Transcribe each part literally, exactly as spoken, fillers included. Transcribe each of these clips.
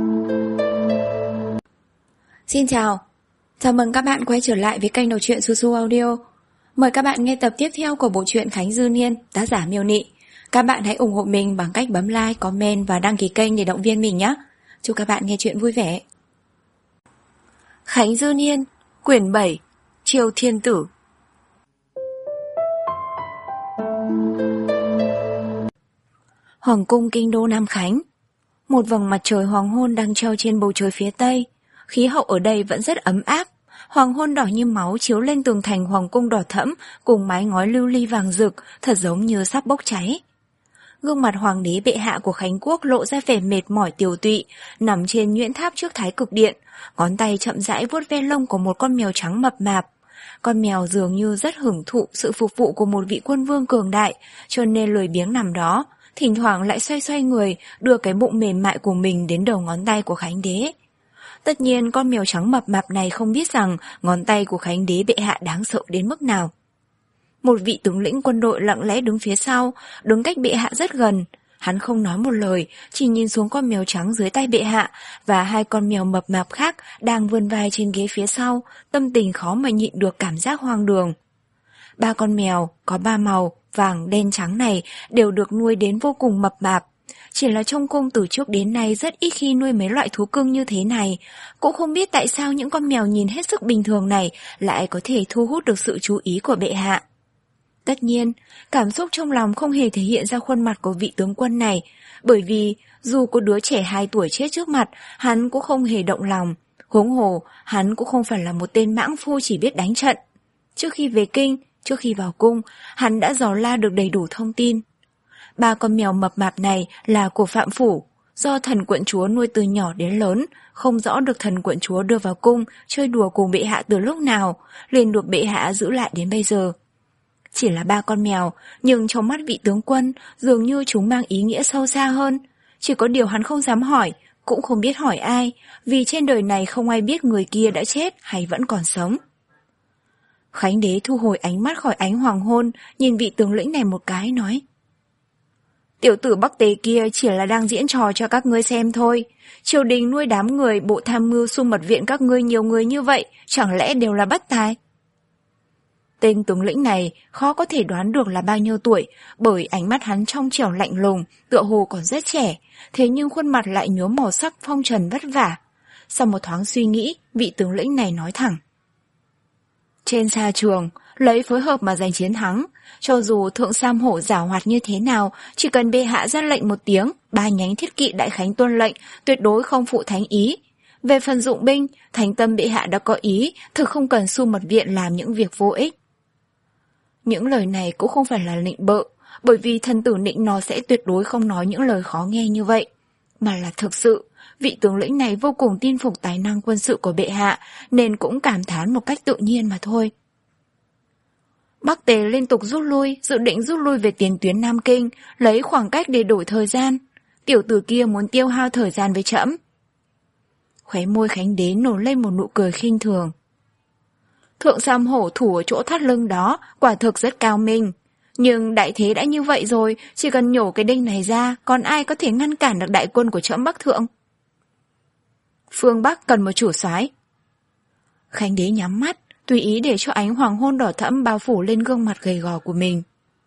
Xin chào, chào mừng các bạn quay trở lại với kênh đọc truyện Su Su Audio. Mời các bạn nghe tập tiếp theo của bộ truyện Khánh Dư Niên, tác giả Miêu Nị. Các bạn hãy ủng hộ mình bằng cách bấm like, comment và đăng ký kênh để động viên mình nhé. Chúc các bạn nghe truyện vui vẻ. Khánh Dư Niên, quyển bảy, Triều Thiên Tử. Hoàng cung kinh đô Nam Khánh. Một vầng mặt trời hoàng hôn đang treo trên bầu trời phía tây. Khí hậu ở đây vẫn rất ấm áp. Hoàng hôn đỏ như máu chiếu lên tường thành hoàng cung đỏ thẫm cùng mái ngói lưu ly vàng rực, thật giống như sắp bốc cháy. Gương mặt hoàng đế bệ hạ của Khánh Quốc lộ ra vẻ mệt mỏi tiều tụy, nằm trên nhuyễn tháp trước thái cực điện, ngón tay chậm rãi vuốt ve lông của một con mèo trắng mập mạp. Con mèo dường như rất hưởng thụ sự phục vụ của một vị quân vương cường đại, cho nên lười biếng nằm đó, thỉnh thoảng lại xoay xoay người, đưa cái bụng mềm mại của mình đến đầu ngón tay của Khánh đế. Tất nhiên con mèo trắng mập mạp này không biết rằng ngón tay của Khánh đế bệ hạ đáng sợ đến mức nào. Một vị tướng lĩnh quân đội lặng lẽ đứng phía sau, đứng cách bệ hạ rất gần. Hắn không nói một lời, chỉ nhìn xuống con mèo trắng dưới tay bệ hạ và hai con mèo mập mạp khác đang vươn vai trên ghế phía sau, tâm tình khó mà nhịn được cảm giác hoang đường. Ba con mèo có ba màu, vàng, đen, trắng này đều được nuôi đến vô cùng mập mạp. Chỉ là trong cung từ trước đến nay rất ít khi nuôi mấy loại thú cưng như thế này. Cũng không biết tại sao những con mèo nhìn hết sức bình thường này lại có thể thu hút được sự chú ý của bệ hạ. Tất nhiên, cảm xúc trong lòng không hề thể hiện ra khuôn mặt của vị tướng quân này, bởi vì dù có đứa trẻ hai tuổi chết trước mặt, hắn cũng không hề động lòng. Huống hồ, hắn cũng không phải là một tên mãng phu chỉ biết đánh trận. Trước khi về kinh, trước khi vào cung, hắn đã dò la được đầy đủ thông tin. Ba con mèo mập mạp này là của Phạm Phủ, do thần quận chúa nuôi từ nhỏ đến lớn, không rõ được thần quận chúa đưa vào cung chơi đùa cùng bệ hạ từ lúc nào, liền được bệ hạ giữ lại đến bây giờ. Chỉ là ba con mèo, nhưng trong mắt vị tướng quân dường như chúng mang ý nghĩa sâu xa hơn. Chỉ có điều hắn không dám hỏi, cũng không biết hỏi ai, vì trên đời này không ai biết người kia đã chết hay vẫn còn sống. Khánh đế thu hồi ánh mắt khỏi ánh hoàng hôn, nhìn vị tướng lĩnh này một cái nói: Tiểu tử Bắc Tế kia chỉ là đang diễn trò cho các ngươi xem thôi. Triều đình nuôi đám người bộ tham mưu xung mật viện các ngươi nhiều người như vậy, chẳng lẽ đều là bất tài? Tên tướng lĩnh này khó có thể đoán được là bao nhiêu tuổi, bởi ánh mắt hắn trong trẻo lạnh lùng, tựa hồ còn rất trẻ, thế nhưng khuôn mặt lại nhuốm màu sắc phong trần vất vả. Sau một thoáng suy nghĩ, vị tướng lĩnh này nói thẳng: Trên xa trường, lấy phối hợp mà giành chiến thắng. Cho dù thượng Sam Hổ giảo hoạt như thế nào, chỉ cần bệ hạ ra lệnh một tiếng, ba nhánh thiết kỵ đại khánh tuân lệnh, tuyệt đối không phụ thánh ý. Về phần dụng binh, thánh tâm bệ hạ đã có ý, thực không cần xu mật viện làm những việc vô ích. Những lời này cũng không phải là nịnh bợ, bởi vì thần tử nịnh nó sẽ tuyệt đối không nói những lời khó nghe như vậy, mà là thực sự, vị tướng lĩnh này vô cùng tin phục tài năng quân sự của bệ hạ, nên cũng cảm thán một cách tự nhiên mà thôi. Bắc Tề liên tục rút lui, dự định rút lui về tiền tuyến Nam Kinh, lấy khoảng cách để đổi thời gian. Tiểu tử kia muốn tiêu hao thời gian với trẫm. Khóe môi Khánh đế nổ lên một nụ cười khinh thường. Thượng Sam Hổ thủ ở chỗ thắt lưng đó, quả thực rất cao minh. Nhưng đại thế đã như vậy rồi, chỉ cần nhổ cái đinh này ra, còn ai có thể ngăn cản được đại quân của trẫm Bắc Thượng? Phương Bắc cần một chủ soái. Khánh đế nhắm mắt, tùy ý để cho ánh hoàng hôn đỏ thẫm bao phủ lên gương mặt gầy gò của mình.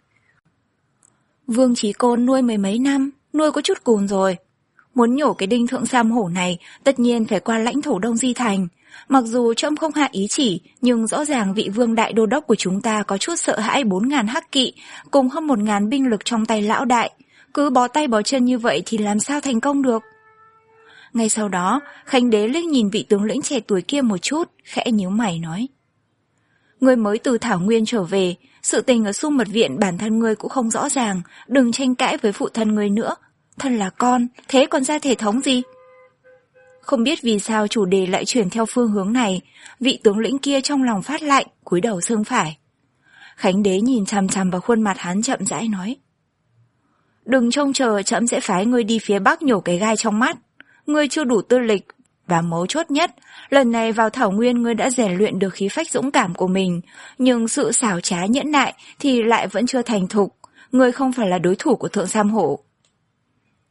Vương Chí Côn nuôi mười mấy năm, nuôi có chút cùn rồi. Muốn nhổ cái đinh thượng Sam Hổ này, tất nhiên phải qua lãnh thổ Đông Di Thành. Mặc dù trẫm không hạ ý chỉ, nhưng rõ ràng vị vương đại đô đốc của chúng ta có chút sợ hãi bốn ngàn hắc kỵ, cùng hơn một ngàn binh lực trong tay lão đại. Cứ bó tay bó chân như vậy thì làm sao thành công được? Ngay sau đó, Khánh đế liếc nhìn vị tướng lĩnh trẻ tuổi kia một chút, khẽ nhíu mày nói: Ngươi mới từ Thảo Nguyên trở về, sự tình ở xu mật viện bản thân ngươi cũng không rõ ràng, đừng tranh cãi với phụ thân ngươi nữa. Thân là con, thế còn ra thể thống gì? Không biết vì sao chủ đề lại chuyển theo phương hướng này, vị tướng lĩnh kia trong lòng phát lạnh, cúi đầu xương phải. Khánh đế nhìn chằm chằm vào khuôn mặt hắn chậm rãi nói: Đừng trông chờ trẫm sẽ phái ngươi đi phía Bắc nhổ cái gai trong mắt. Ngươi chưa đủ tư lịch, và mấu chốt nhất, lần này vào Thảo Nguyên ngươi đã rèn luyện được khí phách dũng cảm của mình, nhưng sự xảo trá nhẫn nại thì lại vẫn chưa thành thục. Ngươi không phải là đối thủ của thượng Sam Hổ.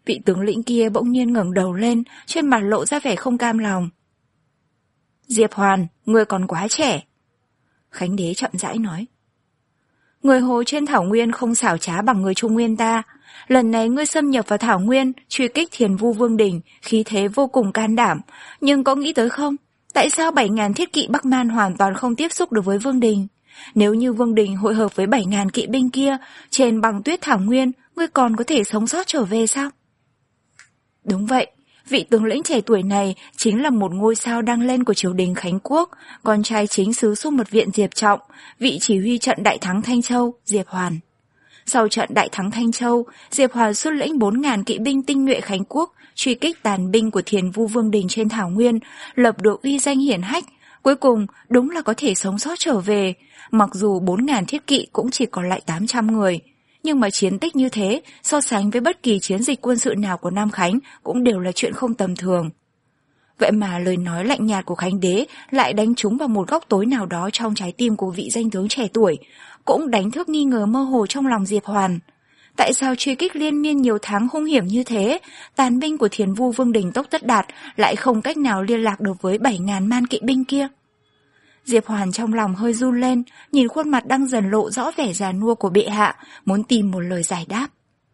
Vị tướng lĩnh kia bỗng nhiên ngẩng đầu lên, trên mặt lộ ra vẻ không cam lòng. Diệp Hoàn, ngươi còn quá trẻ. Khánh đế chậm rãi nói. Người Hồ trên Thảo Nguyên không xảo trá bằng người Trung Nguyên ta. Lần này ngươi xâm nhập vào Thảo Nguyên, truy kích Thiền Vu Vương Đình, khí thế vô cùng can đảm. Nhưng có nghĩ tới không? Tại sao bảy ngàn thiết kỵ Bắc Man hoàn toàn không tiếp xúc được với Vương Đình? Nếu như Vương Đình hội hợp với bảy ngàn kỵ binh kia, trên băng tuyết Thảo Nguyên, ngươi còn có thể sống sót trở về sao? Đúng vậy, vị tướng lĩnh trẻ tuổi này chính là một ngôi sao đang lên của triều đình Khánh Quốc, con trai chính sứ Xu Mật Viện Diệp Trọng, vị chỉ huy trận đại thắng Thanh Châu, Diệp Hoàn. Sau trận đại thắng Thanh Châu, Diệp Hoàn xuất lĩnh bốn ngàn kỵ binh tinh nhuệ Khánh Quốc, truy kích tàn binh của Thiền Vu Vương Đình trên Thảo Nguyên, lập được uy danh hiển hách, cuối cùng đúng là có thể sống sót trở về, mặc dù bốn ngàn thiết kỵ cũng chỉ còn lại tám trăm người. Nhưng mà chiến tích như thế, so sánh với bất kỳ chiến dịch quân sự nào của Nam Khánh cũng đều là chuyện không tầm thường. Vậy mà lời nói lạnh nhạt của Khánh đế lại đánh trúng vào một góc tối nào đó trong trái tim của vị danh tướng trẻ tuổi, cũng đánh thức nghi ngờ mơ hồ trong lòng Diệp Hoàn. Tại sao truy kích liên miên nhiều tháng hung hiểm như thế, tàn binh của Thiền Vu Vương Đình Tốc Tất Đạt lại không cách nào liên lạc được với bảy ngàn man kỵ binh kia? Diệp Hoàn trong lòng hơi run lên, nhìn khuôn mặt đang dần lộ rõ vẻ già nua của bệ hạ, muốn tìm một lời giải đáp.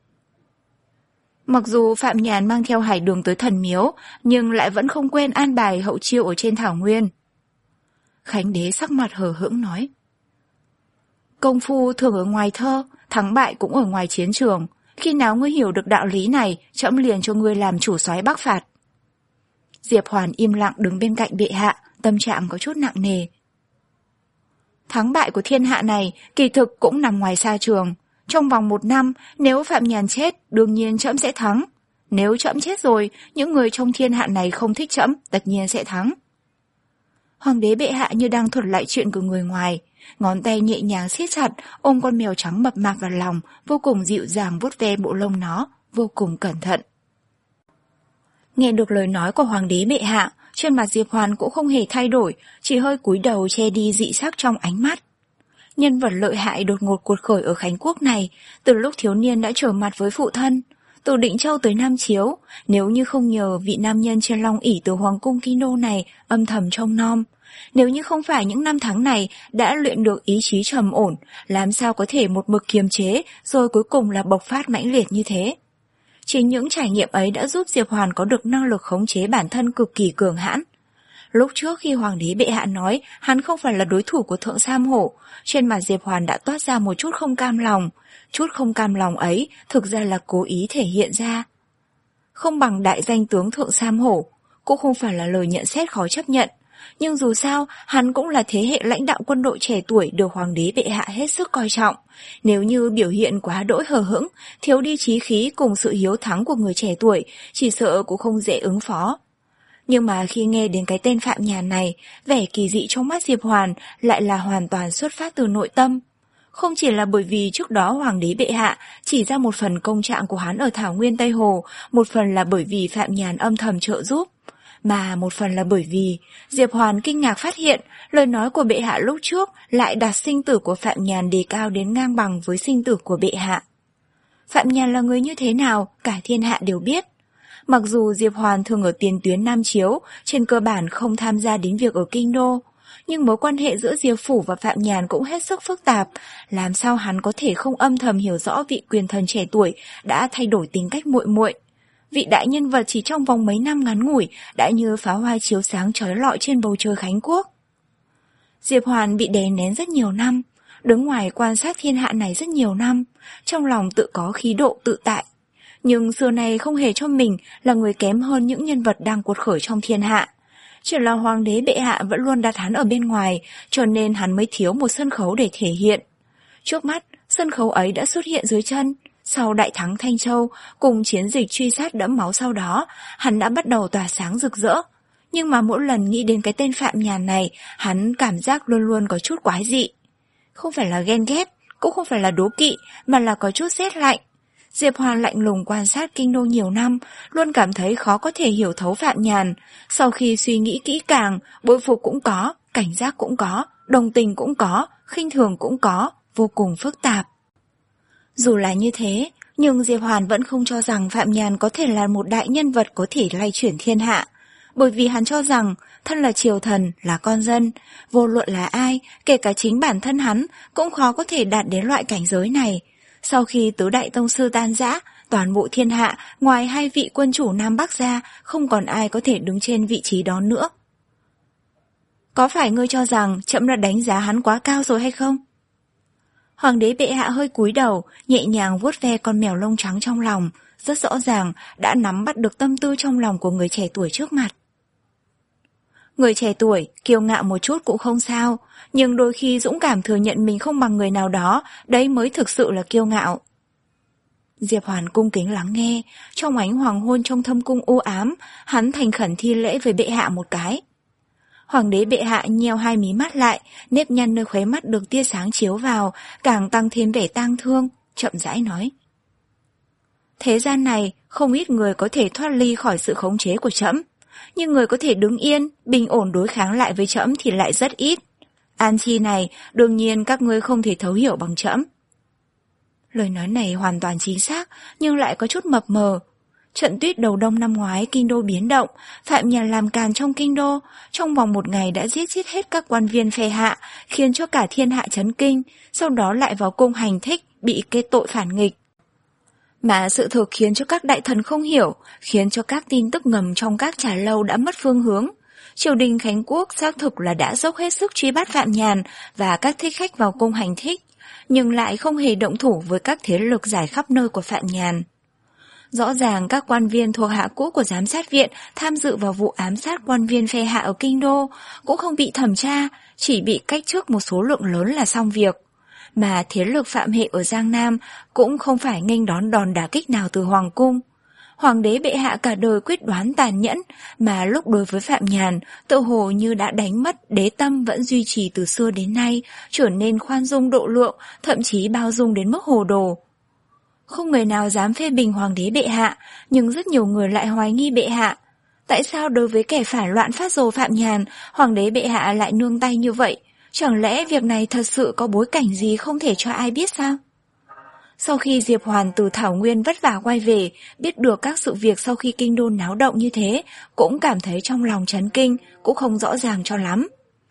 Mặc dù Phạm Nhàn mang theo Hải Đường tới thần miếu, nhưng lại vẫn không quên an bài hậu chiêu ở trên Thảo Nguyên. Khánh đế sắc mặt hờ hững nói. Công phu thường ở ngoài thơ, thắng bại cũng ở ngoài chiến trường. Khi nào ngươi hiểu được đạo lý này, trẫm liền cho ngươi làm chủ soái Bắc phạt. Diệp Hoàn im lặng đứng bên cạnh bệ hạ, tâm trạng có chút nặng nề. Thắng bại của thiên hạ này kỳ thực cũng nằm ngoài xa trường. Trong vòng một năm, nếu Phạm Nhàn chết, đương nhiên trẫm sẽ thắng. Nếu trẫm chết rồi, những người trong thiên hạ này không thích trẫm, tất nhiên sẽ thắng. Hoàng đế bệ hạ như đang thuật lại chuyện của người ngoài, ngón tay nhẹ nhàng siết chặt, ôm con mèo trắng mập mạp vào lòng, vô cùng dịu dàng vuốt ve bộ lông nó, vô cùng cẩn thận. Nghe được lời nói của Hoàng đế bệ hạ, trên mặt Diệp Hoàn cũng không hề thay đổi, chỉ hơi cúi đầu che đi dị sắc trong ánh mắt. Nhân vật lợi hại đột ngột cuột khởi ở Khánh Quốc này, từ lúc thiếu niên đã trở mặt với phụ thân. Từ Định Châu tới Nam Chiếu, nếu như không nhờ vị nam nhân trên long ỷ từ Hoàng cung Kinh Đô này âm thầm trông nom, nếu như không phải những năm tháng này đã luyện được ý chí trầm ổn, làm sao có thể một mực kiềm chế rồi cuối cùng là bộc phát mãnh liệt như thế. Chính những trải nghiệm ấy đã giúp Diệp Hoàn có được năng lực khống chế bản thân cực kỳ cường hãn. Lúc trước khi Hoàng đế bệ hạ nói hắn không phải là đối thủ của Thượng Sam Hổ, trên mặt Diệp Hoàn đã toát ra một chút không cam lòng. Chút không cam lòng ấy thực ra là cố ý thể hiện ra. Không bằng đại danh tướng Thượng Sam Hổ, cũng không phải là lời nhận xét khó chấp nhận. Nhưng dù sao, hắn cũng là thế hệ lãnh đạo quân đội trẻ tuổi được Hoàng đế bệ hạ hết sức coi trọng. Nếu như biểu hiện quá đỗi hờ hững, thiếu đi chí khí cùng sự hiếu thắng của người trẻ tuổi, chỉ sợ cũng không dễ ứng phó. Nhưng mà khi nghe đến cái tên Phạm Nhàn này, vẻ kỳ dị trong mắt Diệp Hoàn lại là hoàn toàn xuất phát từ nội tâm. Không chỉ là bởi vì trước đó Hoàng đế bệ hạ chỉ ra một phần công trạng của hắn ở Thảo Nguyên Tây Hồ, một phần là bởi vì Phạm Nhàn âm thầm trợ giúp, mà một phần là bởi vì Diệp Hoàn kinh ngạc phát hiện lời nói của bệ hạ lúc trước lại đặt sinh tử của Phạm Nhàn đề cao đến ngang bằng với sinh tử của bệ hạ. Phạm Nhàn là người như thế nào, cả thiên hạ đều biết. Mặc dù Diệp Hoàn thường ở tiền tuyến Nam Chiếu, trên cơ bản không tham gia đến việc ở Kinh Đô, nhưng mối quan hệ giữa Diệp Phủ và Phạm Nhàn cũng hết sức phức tạp, làm sao hắn có thể không âm thầm hiểu rõ vị quyền thần trẻ tuổi đã thay đổi tính cách muội muội. Vị đại nhân vật chỉ trong vòng mấy năm ngắn ngủi đã như pháo hoa chiếu sáng chói lọi trên bầu trời Khánh Quốc. Diệp Hoàn bị đè nén rất nhiều năm, đứng ngoài quan sát thiên hạ này rất nhiều năm, trong lòng tự có khí độ tự tại. Nhưng xưa này không hề cho mình là người kém hơn những nhân vật đang cuột khởi trong thiên hạ. Chỉ là Hoàng đế bệ hạ vẫn luôn đặt hắn ở bên ngoài, cho nên hắn mới thiếu một sân khấu để thể hiện. Trước mắt, sân khấu ấy đã xuất hiện dưới chân. Sau đại thắng Thanh Châu, cùng chiến dịch truy sát đẫm máu sau đó, hắn đã bắt đầu tỏa sáng rực rỡ. Nhưng mà mỗi lần nghĩ đến cái tên Phạm Nhàn này, hắn cảm giác luôn luôn có chút quái dị. Không phải là ghen ghét, cũng không phải là đố kỵ, mà là có chút rét lạnh. Diệp Hoàn lạnh lùng quan sát Kinh Đô nhiều năm, luôn cảm thấy khó có thể hiểu thấu Phạm Nhàn. Sau khi suy nghĩ kỹ càng, bội phục cũng có, cảnh giác cũng có, đồng tình cũng có, khinh thường cũng có, vô cùng phức tạp. Dù là như thế, Nhưng Diệp Hoàn vẫn không cho rằng Phạm Nhàn có thể là một đại nhân vật có thể lay chuyển thiên hạ, bởi vì hắn cho rằng thân là triều thần, là con dân, vô luận là ai, kể cả chính bản thân hắn cũng khó có thể đạt đến loại cảnh giới này. Sau khi tứ đại tông sư tan rã, toàn bộ thiên hạ ngoài hai vị quân chủ Nam Bắc ra, không còn ai có thể đứng trên vị trí đó nữa. Có phải ngươi cho rằng trẫm đã đánh giá hắn quá cao rồi hay không? Hoàng đế bệ hạ hơi cúi đầu, nhẹ nhàng vuốt ve con mèo lông trắng trong lòng, rất rõ ràng đã nắm bắt được tâm tư trong lòng của người trẻ tuổi trước mặt. Người trẻ tuổi, kiêu ngạo một chút cũng không sao, nhưng đôi khi dũng cảm thừa nhận mình không bằng người nào đó, đấy mới thực sự là kiêu ngạo. Diệp Hoàn cung kính lắng nghe, trong ánh hoàng hôn trong thâm cung u ám, hắn thành khẩn thi lễ với bệ hạ một cái. Hoàng đế bệ hạ nheo hai mí mắt lại, nếp nhăn nơi khóe mắt được tia sáng chiếu vào, càng tăng thêm vẻ tang thương, chậm rãi nói. Thế gian này, không ít người có thể thoát ly khỏi sự khống chế của trẫm, nhưng người có thể đứng yên, bình ổn đối kháng lại với trẫm thì lại rất ít. An chi này, đương nhiên các ngươi không thể thấu hiểu bằng trẫm. Lời nói này hoàn toàn chính xác, nhưng lại có chút mập mờ. Trận tuyết đầu đông năm ngoái kinh đô biến động, Phạm Nhàn làm càn trong kinh đô, trong vòng một ngày đã giết chết hết các quan viên phe hạ, khiến cho cả thiên hạ chấn kinh, sau đó lại vào cung hành thích, bị kết tội phản nghịch. Mà sự thực khiến cho các đại thần không hiểu, khiến cho các tin tức ngầm trong các trà lâu đã mất phương hướng. Triều đình Khánh Quốc xác thực là đã dốc hết sức truy bắt Phạm Nhàn và các thích khách vào cung hành thích, nhưng lại không hề động thủ với các thế lực giải khắp nơi của Phạm Nhàn. Rõ ràng các quan viên thuộc hạ cũ của giám sát viện tham dự vào vụ ám sát quan viên phe hạ ở kinh đô cũng không bị thẩm tra, chỉ bị cách chức một số lượng lớn là xong việc. Mà thế lực Phạm hệ ở Giang Nam cũng không phải nghênh đón đòn đả kích nào từ Hoàng cung. Hoàng đế bệ hạ cả đời quyết đoán tàn nhẫn, mà lúc đối với Phạm Nhàn, tự hồ như đã đánh mất đế tâm vẫn duy trì từ xưa đến nay, trở nên khoan dung độ lượng, thậm chí bao dung đến mức hồ đồ. Không người nào dám phê bình hoàng đế bệ hạ, nhưng rất nhiều người lại hoài nghi bệ hạ. Tại sao đối với kẻ phản loạn phát rồ Phạm Nhàn, hoàng đế bệ hạ lại nương tay như vậy? Chẳng lẽ việc này thật sự có bối cảnh gì không thể cho ai biết sao? Sau khi Diệp Hoàn từ Thảo Nguyên vất vả quay về, biết được các sự việc sau khi kinh đô náo động như thế, cũng cảm thấy trong lòng chấn kinh, cũng không rõ ràng cho lắm.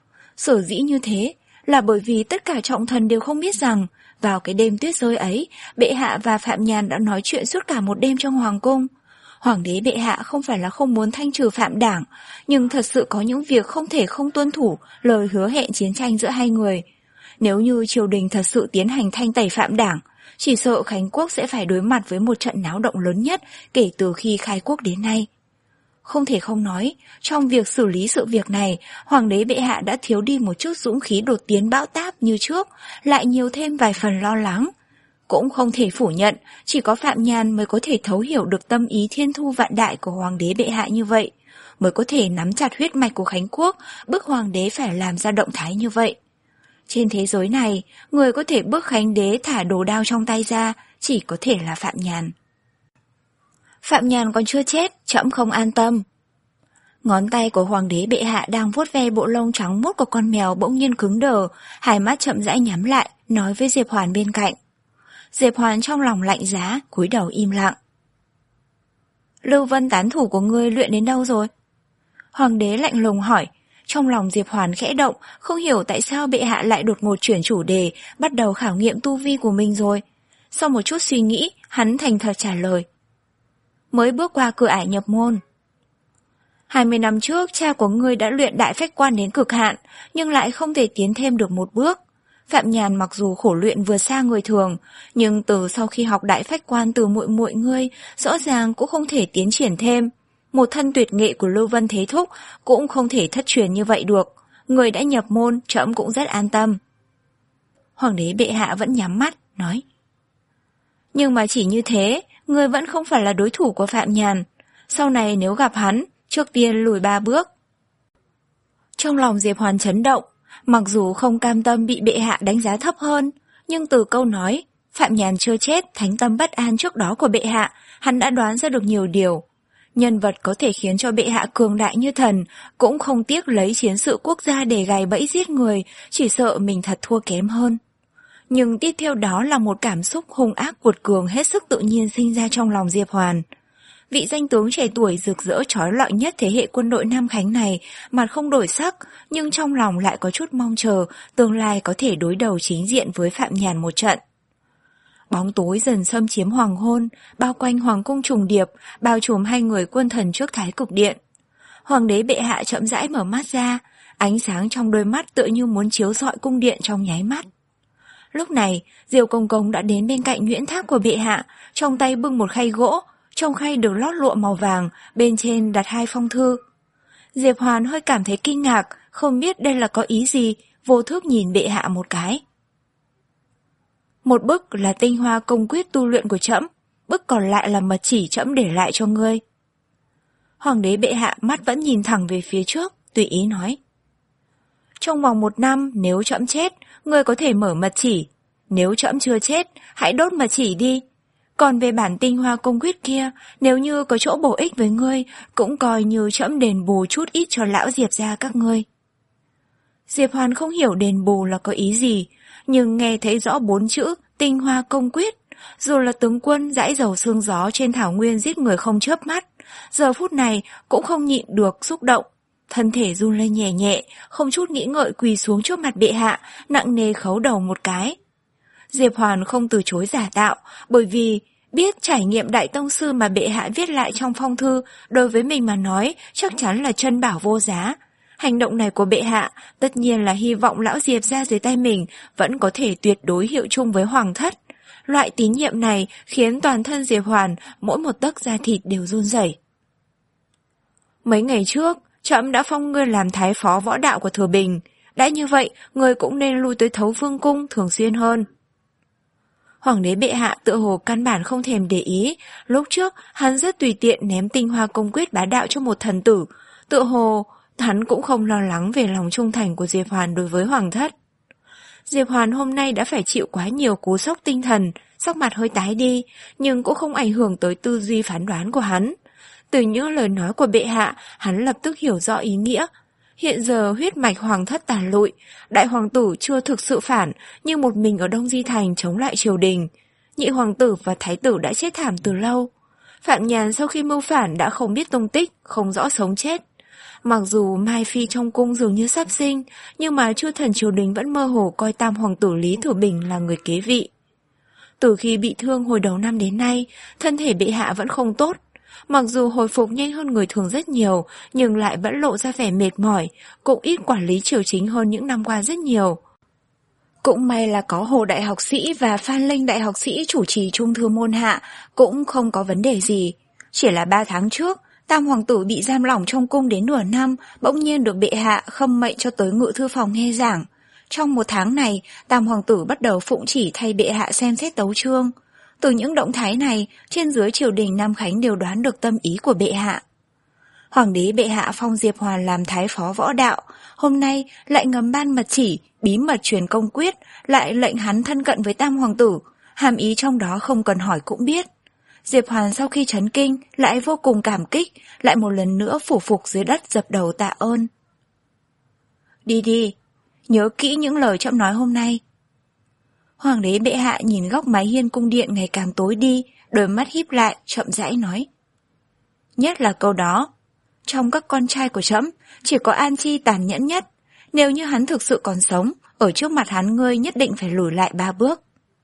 Sở dĩ như thế là bởi vì tất cả trọng thần đều không biết rằng, vào cái đêm tuyết rơi ấy, bệ hạ và Phạm Nhàn đã nói chuyện suốt cả một đêm trong hoàng cung. Hoàng đế bệ hạ không phải là không muốn thanh trừ Phạm đảng, nhưng thật sự có những việc không thể không tuân thủ lời hứa hẹn chiến tranh giữa hai người. Nếu như triều đình thật sự tiến hành thanh tẩy Phạm đảng, chỉ sợ Khánh Quốc sẽ phải đối mặt với một trận náo động lớn nhất kể từ khi khai quốc đến nay. Không thể không nói, trong việc xử lý sự việc này, hoàng đế bệ hạ đã thiếu đi một chút dũng khí đột tiến bão táp như trước, lại nhiều thêm vài phần lo lắng. Cũng không thể phủ nhận, chỉ có Phạm Nhàn mới có thể thấu hiểu được tâm ý thiên thu vạn đại của hoàng đế bệ hạ như vậy, mới có thể nắm chặt huyết mạch của Khánh Quốc, bức hoàng đế phải làm ra động thái như vậy. Trên thế giới này, người có thể bức Khánh đế thả đồ đao trong tay ra, chỉ có thể là Phạm Nhàn. Phạm Nhàn còn chưa chết, trẫm không an tâm. Ngón tay của hoàng đế bệ hạ đang vuốt ve bộ lông trắng muốt của con mèo bỗng nhiên cứng đờ, hai mắt chậm rãi nhắm lại, nói với Diệp Hoàn bên cạnh. Diệp Hoàn trong lòng lạnh giá, cúi đầu im lặng. Lưu Vân tán thủ của ngươi luyện đến đâu rồi? Hoàng đế lạnh lùng hỏi. Trong lòng Diệp Hoàn khẽ động, không hiểu tại sao bệ hạ lại đột ngột chuyển chủ đề, bắt đầu khảo nghiệm tu vi của mình rồi. Sau một chút suy nghĩ, hắn thành thật trả lời. Mới bước qua cửa ải nhập môn. Hai mươi năm trước, cha của ngươi đã luyện đại phách quan đến cực hạn, nhưng lại không thể tiến thêm được một bước. Phạm Nhàn mặc dù khổ luyện vượt xa người thường, nhưng từ sau khi học đại phách quan từ muội muội ngươi, rõ ràng cũng không thể tiến triển thêm. Một thân tuyệt nghệ của Lưu Vân Thế Thúc cũng không thể thất truyền như vậy được. Người đã nhập môn, trẫm cũng rất an tâm. Hoàng đế bệ hạ vẫn nhắm mắt, nói. Nhưng mà chỉ như thế, người vẫn không phải là đối thủ của Phạm Nhàn. Sau này nếu gặp hắn, trước tiên lùi ba bước. Trong lòng Diệp Hoàn chấn động, mặc dù không cam tâm bị bệ hạ đánh giá thấp hơn, nhưng từ câu nói Phạm Nhàn chưa chết, thánh tâm bất an trước đó của bệ hạ, hắn đã đoán ra được nhiều điều. Nhân vật có thể khiến cho bệ hạ cường đại như thần, cũng không tiếc lấy chiến sự quốc gia để gài bẫy giết người, chỉ sợ mình thật thua kém hơn. Nhưng tiếp theo đó là một cảm xúc hung ác cuột cường hết sức tự nhiên sinh ra trong lòng Diệp Hoàn. Vị danh tướng trẻ tuổi rực rỡ trói lọi nhất thế hệ quân đội Nam Khánh này, mặt không đổi sắc, nhưng trong lòng lại có chút mong chờ tương lai có thể đối đầu chính diện với Phạm Nhàn một trận. Bóng tối dần xâm chiếm hoàng hôn, bao quanh hoàng cung trùng điệp, bao trùm hai người quân thần trước thái cực điện. Hoàng đế bệ hạ chậm rãi mở mắt ra, ánh sáng trong đôi mắt tựa như muốn chiếu rọi cung điện trong nháy mắt. Lúc này, Diêu Công Công đã đến bên cạnh nhuyễn tháp của bệ hạ, trong tay bưng một khay gỗ, trong khay được lót lụa màu vàng, bên trên đặt hai phong thư. Diệp Hoàn hơi cảm thấy kinh ngạc, không biết đây là có ý gì, vô thức nhìn bệ hạ một cái. Một bức là tinh hoa công quyết tu luyện của trẫm, bức còn lại là mật chỉ trẫm để lại cho ngươi. Hoàng đế bệ hạ mắt vẫn nhìn thẳng về phía trước, tùy ý nói. Trong vòng một năm, nếu trẫm chết, ngươi có thể mở mật chỉ. Nếu trẫm chưa chết, hãy đốt mật chỉ đi. Còn về bản tinh hoa công quyết kia, nếu như có chỗ bổ ích với ngươi, cũng coi như trẫm đền bù chút ít cho lão Diệp gia các ngươi. Diệp Hoàn không hiểu đền bù là có ý gì, nhưng nghe thấy rõ bốn chữ tinh hoa công quyết, dù là tướng quân dãi dầu sương gió trên thảo nguyên giết người không chớp mắt, giờ phút này cũng không nhịn được xúc động, thân thể run lên nhẹ nhẹ, không chút nghĩ ngợi quỳ xuống trước mặt bệ hạ, nặng nề khấu đầu một cái. Diệp Hoàn không từ chối giả tạo, bởi vì biết trải nghiệm đại tông sư mà bệ hạ viết lại trong phong thư đối với mình mà nói chắc chắn là chân bảo vô giá. Hành động này của bệ hạ tất nhiên là hy vọng lão Diệp ra dưới tay mình vẫn có thể tuyệt đối hiệu chung với hoàng thất. Loại tín nhiệm này khiến toàn thân Diệp Hoàn mỗi một tấc da thịt đều run rẩy. Mấy ngày trước, trẫm đã phong ngươi làm thái phó võ đạo của Thừa Bình. Đã như vậy, ngươi cũng nên lui tới Thấu Vương cung thường xuyên hơn. Hoàng đế bệ hạ tựa hồ căn bản không thèm để ý, lúc trước hắn rất tùy tiện ném tinh hoa công quyết bá đạo cho một thần tử, tựa hồ hắn cũng không lo lắng về lòng trung thành của Diệp Hoàn đối với hoàng thất. Diệp Hoàn hôm nay đã phải chịu quá nhiều cú sốc tinh thần, sắc mặt hơi tái đi, nhưng cũng không ảnh hưởng tới tư duy phán đoán của hắn. Từ những lời nói của bệ hạ, hắn lập tức hiểu rõ ý nghĩa. Hiện giờ huyết mạch hoàng thất tàn lụi, đại hoàng tử chưa thực sự phản, nhưng một mình ở Đông Di Thành chống lại triều đình. Nhị hoàng tử và thái tử đã chết thảm từ lâu. Phạm Nhàn sau khi mưu phản đã không biết tung tích, không rõ sống chết. Mặc dù Mai Phi trong cung dường như sắp sinh, nhưng mà chư thần triều đình vẫn mơ hồ coi tam hoàng tử Lý Thừa Bình là người kế vị. Từ khi bị thương hồi đầu năm đến nay, thân thể bệ hạ vẫn không tốt. Mặc dù hồi phục nhanh hơn người thường rất nhiều, nhưng lại vẫn lộ ra vẻ mệt mỏi, cũng ít quản lý triều chính hơn những năm qua rất nhiều. Cũng may là có Hồ Đại học sĩ và Phan Linh Đại học sĩ chủ trì trung thư môn hạ, cũng không có vấn đề gì. Chỉ là ba tháng trước, tam hoàng tử bị giam lỏng trong cung đến nửa năm, bỗng nhiên được bệ hạ khâm mệnh cho tới ngự thư phòng nghe giảng. Trong một tháng này, tam hoàng tử bắt đầu phụng chỉ thay bệ hạ xem xét tấu chương. Từ những động thái này, trên dưới triều đình Nam Khánh đều đoán được tâm ý của bệ hạ. Hoàng đế bệ hạ phong Diệp Hoàn làm thái phó võ đạo, hôm nay lại ngầm ban mật chỉ, bí mật truyền công quyết, lại lệnh hắn thân cận với tam hoàng tử, hàm ý trong đó không cần hỏi cũng biết. Diệp Hoàn sau khi chấn kinh, lại vô cùng cảm kích, lại một lần nữa phủ phục dưới đất dập đầu tạ ơn. Đi đi, nhớ kỹ những lời trẫm nói hôm nay. Hoàng đế bệ hạ nhìn góc mái hiên cung điện ngày càng tối đi, đôi mắt híp lại, chậm rãi nói. Nhất là câu đó, trong các con trai của trẫm, chỉ có An Chi tàn nhẫn nhất. Nếu như hắn thực sự còn sống, ở trước mặt hắn ngươi nhất định phải lùi lại ba bước.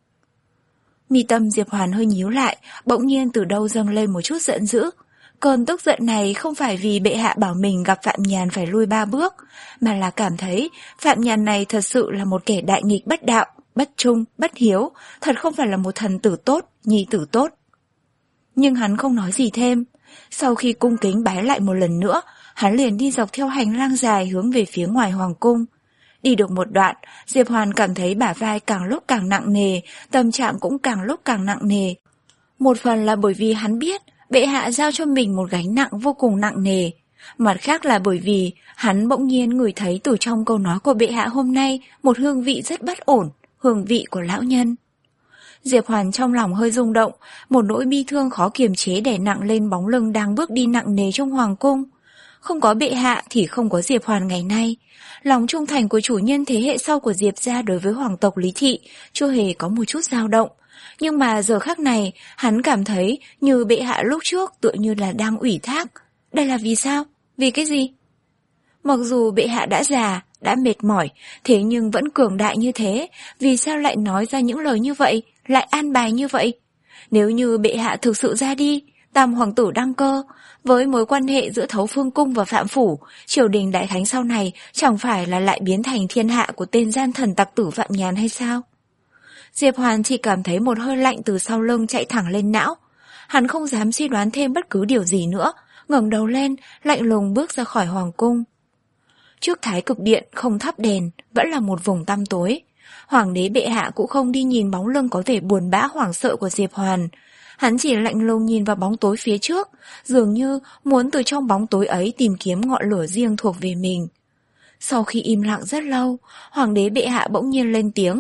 Mi tâm Diệp Hoàn hơi nhíu lại, bỗng nhiên từ đâu dâng lên một chút giận dữ. Cơn tức giận này không phải vì bệ hạ bảo mình gặp Phạm Nhàn phải lui ba bước, mà là cảm thấy Phạm Nhàn này thật sự là một kẻ đại nghịch bất đạo, bất trung, bất hiếu, thật không phải là một thần tử tốt, nhi tử tốt. Nhưng hắn không nói gì thêm. Sau khi cung kính bái lại một lần nữa, hắn liền đi dọc theo hành lang dài hướng về phía ngoài hoàng cung. Đi được một đoạn, Diệp Hoàn cảm thấy bả vai càng lúc càng nặng nề, tâm trạng cũng càng lúc càng nặng nề. Một phần là bởi vì hắn biết bệ hạ giao cho mình một gánh nặng vô cùng nặng nề. Mặt khác là bởi vì hắn bỗng nhiên ngửi thấy từ trong câu nói của bệ hạ hôm nay một hương vị rất bất ổn, hương vị của lão nhân. Diệp Hoàn trong lòng hơi rung động, một nỗi bi thương khó kiềm chế đè nặng lên bóng lưng đang bước đi nặng nề trong hoàng cung. Không có bệ hạ thì không có Diệp Hoàn ngày nay. Lòng trung thành của chủ nhân thế hệ sau của Diệp gia đối với hoàng tộc Lý Thị chưa hề có một chút dao động. Nhưng mà giờ khắc này, hắn cảm thấy như bệ hạ lúc trước tựa như là đang ủy thác. Đây là vì sao? Vì cái gì? Mặc dù bệ hạ đã già, đã mệt mỏi, thế nhưng vẫn cường đại như thế, vì sao lại nói ra những lời như vậy, lại an bài như vậy? Nếu như bệ hạ thực sự ra đi, tam hoàng tử đăng cơ, với mối quan hệ giữa Thấu Phương Cung và Phạm Phủ, triều đình đại thánh sau này chẳng phải là lại biến thành thiên hạ của tên gian thần tặc tử Phạm Nhàn hay sao? Diệp Hoàn chỉ cảm thấy một hơi lạnh từ sau lưng chạy thẳng lên não. Hắn không dám suy đoán thêm bất cứ điều gì nữa, ngẩng đầu lên, lạnh lùng bước ra khỏi hoàng cung. Trước thái cực điện không thắp đèn, vẫn là một vùng tăm tối. Hoàng đế bệ hạ cũng không đi nhìn bóng lưng có vẻ buồn bã hoảng sợ của Diệp Hoàn. Hắn chỉ lạnh lùng nhìn vào bóng tối phía trước, dường như muốn từ trong bóng tối ấy tìm kiếm ngọn lửa riêng thuộc về mình. Sau khi im lặng rất lâu, hoàng đế bệ hạ bỗng nhiên lên tiếng.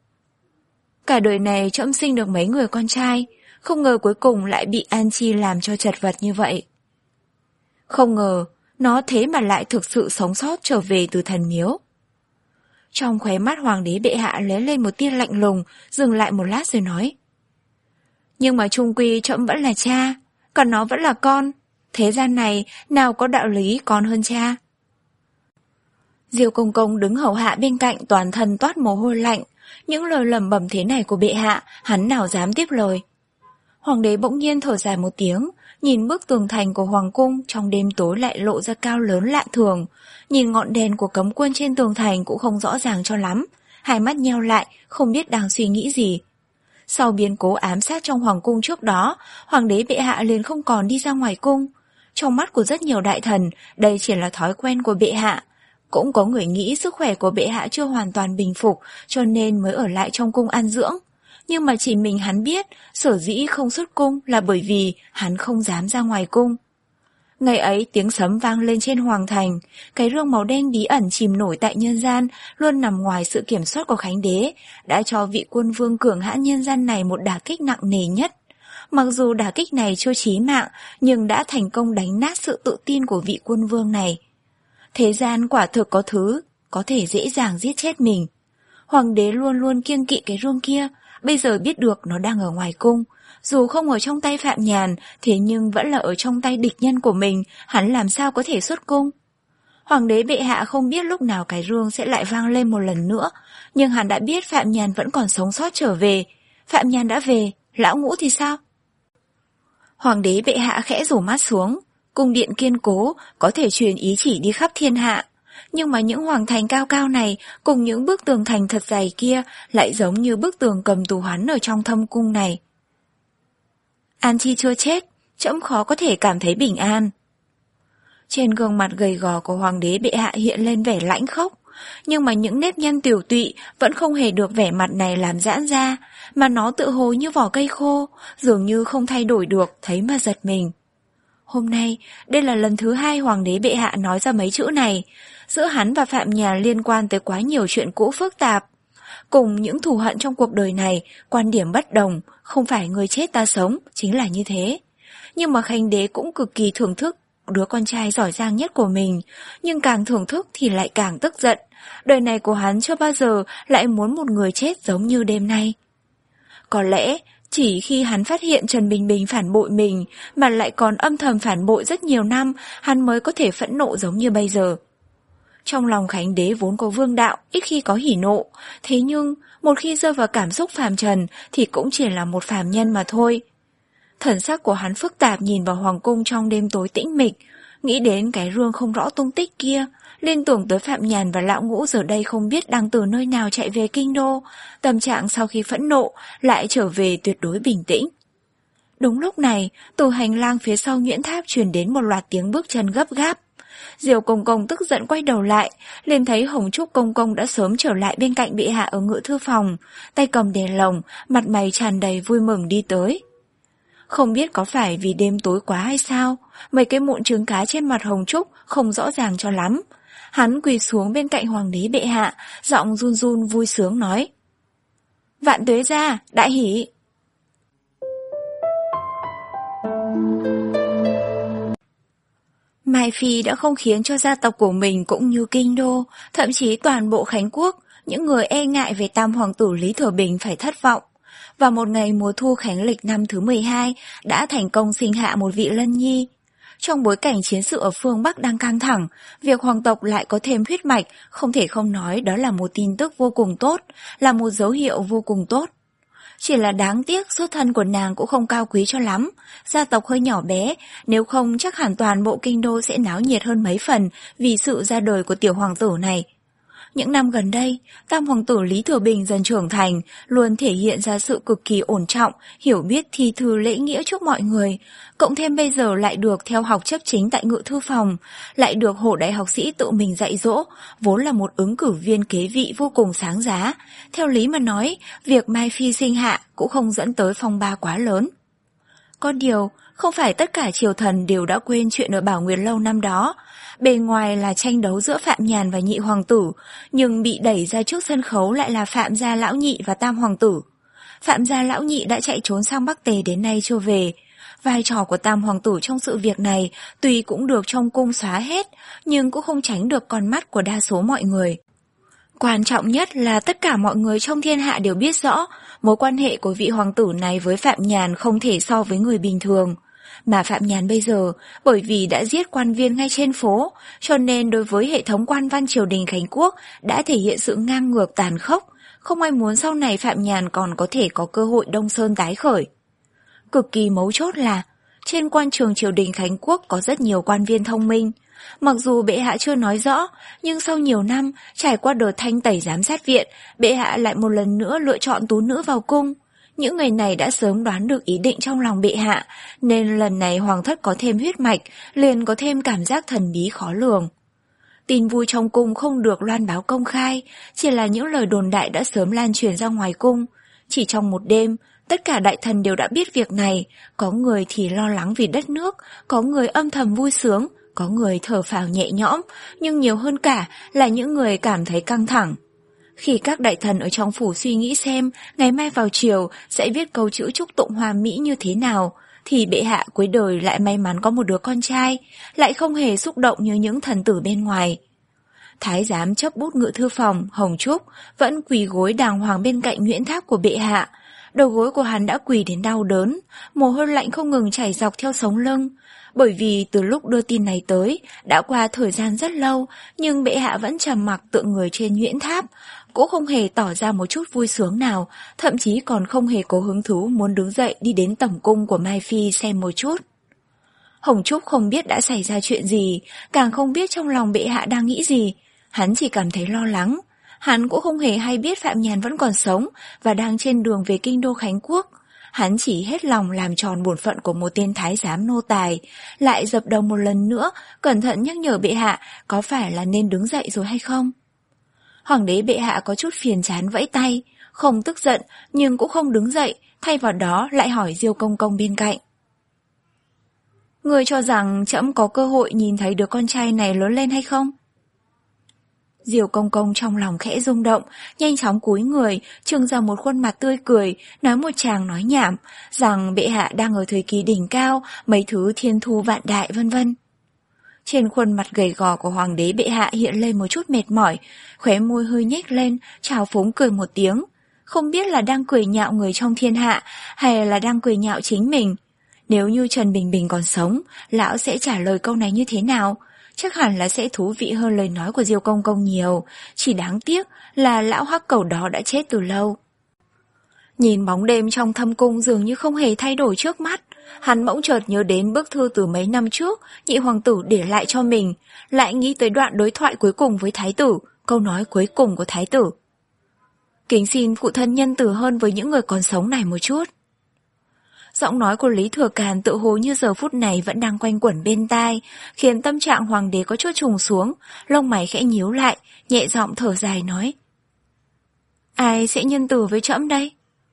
Cả đời này trẫm sinh được mấy người con trai, không ngờ cuối cùng lại bị An Chi làm cho chật vật như vậy. Không ngờ, nó thế mà lại thực sự sống sót trở về từ thần miếu. Trong khóe mắt hoàng đế bệ hạ lóe lên một tia lạnh lùng, dừng lại một lát rồi nói. Nhưng mà chung quy trẫm vẫn là cha, còn nó vẫn là con. Thế gian này nào có đạo lý con hơn cha. Diêu Công Công đứng hầu hạ bên cạnh toàn thân toát mồ hôi lạnh. Những lời lẩm bẩm thế này của bệ hạ, hắn nào dám tiếp lời. Hoàng đế bỗng nhiên thở dài một tiếng, nhìn bức tường thành của hoàng cung trong đêm tối lại lộ ra cao lớn lạ thường. Nhìn ngọn đèn của cấm quân trên tường thành cũng không rõ ràng cho lắm. Hai mắt nheo lại, không biết đang suy nghĩ gì. Sau biến cố ám sát trong hoàng cung trước đó, hoàng đế bệ hạ liền không còn đi ra ngoài cung. Trong mắt của rất nhiều đại thần, đây chỉ là thói quen của bệ hạ. Cũng có người nghĩ sức khỏe của bệ hạ chưa hoàn toàn bình phục, cho nên mới ở lại trong cung an dưỡng. Nhưng mà chỉ mình hắn biết, sở dĩ không xuất cung là bởi vì hắn không dám ra ngoài cung. Ngày ấy tiếng sấm vang lên trên hoàng thành, cái rương màu đen bí ẩn chìm nổi tại nhân gian luôn nằm ngoài sự kiểm soát của Khánh đế, đã cho vị quân vương cường hãn nhân gian này một đả kích nặng nề nhất. Mặc dù đả kích này chưa chí mạng, nhưng đã thành công đánh nát sự tự tin của vị quân vương này. Thế gian quả thực có thứ có thể dễ dàng giết chết mình. Hoàng đế luôn luôn kiêng kỵ cái rương kia, bây giờ biết được nó đang ở ngoài cung. Dù không ở trong tay Phạm Nhàn, thế nhưng vẫn là ở trong tay địch nhân của mình, hắn làm sao có thể xuất cung. Hoàng đế bệ hạ không biết lúc nào cái rương sẽ lại vang lên một lần nữa, nhưng hắn đã biết Phạm Nhàn vẫn còn sống sót trở về. Phạm Nhàn đã về, lão ngũ thì sao? Hoàng đế bệ hạ khẽ rủ mắt xuống, cung điện kiên cố, có thể truyền ý chỉ đi khắp thiên hạ. Nhưng mà những hoàng thành cao cao này cùng những bức tường thành thật dày kia lại giống như bức tường cầm tù hắn ở trong thâm cung này. An Chi chưa chết, trẫm khó có thể cảm thấy bình an. Trên gương mặt gầy gò của hoàng đế bệ hạ hiện lên vẻ lãnh khốc, nhưng mà những nếp nhăn tiều tụy vẫn không hề được vẻ mặt này làm giãn ra, mà nó tự hồ như vỏ cây khô, dường như không thay đổi được, thấy mà giật mình. Hôm nay, đây là lần thứ hai hoàng đế bệ hạ nói ra mấy chữ này. Giữa hắn và Phạm Nhàn liên quan tới quá nhiều chuyện cũ phức tạp. Cùng những thù hận trong cuộc đời này, quan điểm bất đồng, không phải người chết ta sống, chính là như thế. Nhưng mà Khánh đế cũng cực kỳ thưởng thức đứa con trai giỏi giang nhất của mình, nhưng càng thưởng thức thì lại càng tức giận. Đời này của hắn chưa bao giờ lại muốn một người chết giống như đêm nay. Có lẽ chỉ khi hắn phát hiện Trần Bình Bình phản bội mình, mà lại còn âm thầm phản bội rất nhiều năm, hắn mới có thể phẫn nộ giống như bây giờ. Trong lòng Khánh đế vốn có vương đạo, ít khi có hỉ nộ, thế nhưng một khi rơi vào cảm xúc phàm trần thì cũng chỉ là một phàm nhân mà thôi. Thần sắc của hắn phức tạp nhìn vào hoàng cung trong đêm tối tĩnh mịch, nghĩ đến cái rương không rõ tung tích kia, liên tưởng tới Phạm Nhàn và lão ngũ giờ đây không biết đang từ nơi nào chạy về kinh đô, tâm trạng sau khi phẫn nộ lại trở về tuyệt đối bình tĩnh. Đúng lúc này, từ hành lang phía sau Nhuyễn Tháp truyền đến một loạt tiếng bước chân gấp gáp. Diều Công Công tức giận quay đầu lại, liền thấy Hồng Trúc Công Công đã sớm trở lại bên cạnh bệ hạ ở ngự thư phòng, tay cầm đèn lồng, mặt mày tràn đầy vui mừng đi tới. Không biết có phải vì đêm tối quá hay sao, mấy cái mụn trứng cá trên mặt Hồng Trúc không rõ ràng cho lắm. Hắn quỳ xuống bên cạnh hoàng đế bệ hạ, giọng run run vui sướng nói: Vạn tuế gia, đại hỷ. Mai Mai Phi đã không khiến cho gia tộc của mình cũng như kinh đô, thậm chí toàn bộ Khánh Quốc, những người e ngại về tam hoàng tử Lý Thừa Bình phải thất vọng. Vào một ngày mùa thu khánh lịch năm thứ mười hai, đã thành công sinh hạ một vị lân nhi. Trong bối cảnh chiến sự ở phương Bắc đang căng thẳng, việc hoàng tộc lại có thêm huyết mạch, không thể không nói đó là một tin tức vô cùng tốt, là một dấu hiệu vô cùng tốt. Chỉ là đáng tiếc xuất thân của nàng cũng không cao quý cho lắm, gia tộc hơi nhỏ bé, nếu không chắc hẳn toàn bộ kinh đô sẽ náo nhiệt hơn mấy phần vì sự ra đời của tiểu hoàng tử này. Những năm gần đây, tam hoàng tử Lý Thừa Bình dần trưởng thành, luôn thể hiện ra sự cực kỳ ổn trọng, hiểu biết thi thư lễ nghĩa trước mọi người, cộng thêm bây giờ lại được theo học chấp chính tại ngự thư phòng, lại được Hồ đại học sĩ tự mình dạy dỗ, vốn là một ứng cử viên kế vị vô cùng sáng giá. Theo lý mà nói, việc Mai Phi sinh hạ cũng không dẫn tới phong ba quá lớn. Có điều, không phải tất cả triều thần đều đã quên chuyện ở Bảo Nguyệt Lâu năm đó. Bề ngoài là tranh đấu giữa Phạm Nhàn và nhị hoàng tử, nhưng bị đẩy ra trước sân khấu lại là Phạm gia lão nhị và tam hoàng tử. Phạm gia lão nhị đã chạy trốn sang Bắc Tề đến nay chưa về. Vai trò của tam hoàng tử trong sự việc này tuy cũng được trong cung xóa hết, nhưng cũng không tránh được con mắt của đa số mọi người. Quan trọng nhất là tất cả mọi người trong thiên hạ đều biết rõ, mối quan hệ của vị hoàng tử này với Phạm Nhàn không thể so với người bình thường. Mà Phạm Nhàn bây giờ, bởi vì đã giết quan viên ngay trên phố, cho nên đối với hệ thống quan văn triều đình Khánh Quốc đã thể hiện sự ngang ngược tàn khốc, không ai muốn sau này Phạm Nhàn còn có thể có cơ hội Đông Sơn tái khởi. Cực kỳ mấu chốt là, trên quan trường triều đình Khánh Quốc có rất nhiều quan viên thông minh. Mặc dù bệ hạ chưa nói rõ, nhưng sau nhiều năm, trải qua đợt thanh tẩy giám sát viện, bệ hạ lại một lần nữa lựa chọn tú nữ vào cung. Những người này đã sớm đoán được ý định trong lòng bệ hạ, nên lần này hoàng thất có thêm huyết mạch, liền có thêm cảm giác thần bí khó lường. Tin vui trong cung không được loan báo công khai, chỉ là những lời đồn đại đã sớm lan truyền ra ngoài cung. Chỉ trong một đêm, tất cả đại thần đều đã biết việc này, có người thì lo lắng vì đất nước, có người âm thầm vui sướng, có người thở phào nhẹ nhõm, nhưng nhiều hơn cả là những người cảm thấy căng thẳng. Khi các đại thần ở trong phủ suy nghĩ xem ngày mai vào chiều sẽ viết câu chữ chúc tụng hoa mỹ như thế nào, thì bệ hạ cuối đời lại may mắn có một đứa con trai, lại không hề xúc động như những thần tử bên ngoài. Thái giám chấp bút ngự thư phòng, Hồng Trúc, vẫn quỳ gối đàng hoàng bên cạnh nhuyễn tháp của bệ hạ. Đầu gối của hắn đã quỳ đến đau đớn, mồ hôi lạnh không ngừng chảy dọc theo sống lưng. Bởi vì từ lúc đưa tin này tới, đã qua thời gian rất lâu, nhưng bệ hạ vẫn trầm mặc tựa người trên nhuyễn tháp, cũng không hề tỏ ra một chút vui sướng nào, thậm chí còn không hề có hứng thú muốn đứng dậy đi đến tẩm cung của Mai Phi xem một chút. Hồng Trúc không biết đã xảy ra chuyện gì, càng không biết trong lòng bệ hạ đang nghĩ gì, hắn chỉ cảm thấy lo lắng. Hắn cũng không hề hay biết Phạm Nhàn vẫn còn sống và đang trên đường về kinh đô Khánh Quốc. Hắn chỉ hết lòng làm tròn bổn phận của một tên thái giám nô tài, lại dập đầu một lần nữa, cẩn thận nhắc nhở bệ hạ có phải là nên đứng dậy rồi hay không. Hoàng đế bệ hạ có chút phiền chán vẫy tay, không tức giận nhưng cũng không đứng dậy, thay vào đó lại hỏi Diêu Công Công bên cạnh. Người cho rằng trẫm có cơ hội nhìn thấy đứa con trai này lớn lên hay không? Diêu Công Công trong lòng khẽ rung động, nhanh chóng cúi người, trưng ra một khuôn mặt tươi cười, nói một tràng nói nhảm, rằng bệ hạ đang ở thời kỳ đỉnh cao, mấy thứ thiên thu vạn đại vân vân. Trên khuôn mặt gầy gò của hoàng đế bệ hạ hiện lên một chút mệt mỏi, khóe môi hơi nhếch lên, trào phúng cười một tiếng. Không biết là đang cười nhạo người trong thiên hạ, hay là đang cười nhạo chính mình. Nếu như Trần Bình Bình còn sống, lão sẽ trả lời câu này như thế nào? Chắc hẳn là sẽ thú vị hơn lời nói của Diêu Công Công nhiều, chỉ đáng tiếc là lão hắc cẩu đó đã chết từ lâu. Nhìn bóng đêm trong thâm cung dường như không hề thay đổi trước mắt, hắn bỗng chợt nhớ đến bức thư từ mấy năm trước nhị hoàng tử để lại cho mình, lại nghĩ tới đoạn đối thoại cuối cùng với thái tử, câu nói cuối cùng của thái tử. Kính xin phụ thân nhân từ hơn với những người còn sống này một chút. Giọng nói của Lý Thừa Càn tự hồ như giờ phút này vẫn đang quanh quẩn bên tai, khiến tâm trạng hoàng đế có chút trùng xuống, lông mày khẽ nhíu lại, nhẹ giọng thở dài nói. Ai sẽ nhân từ với trẫm đây?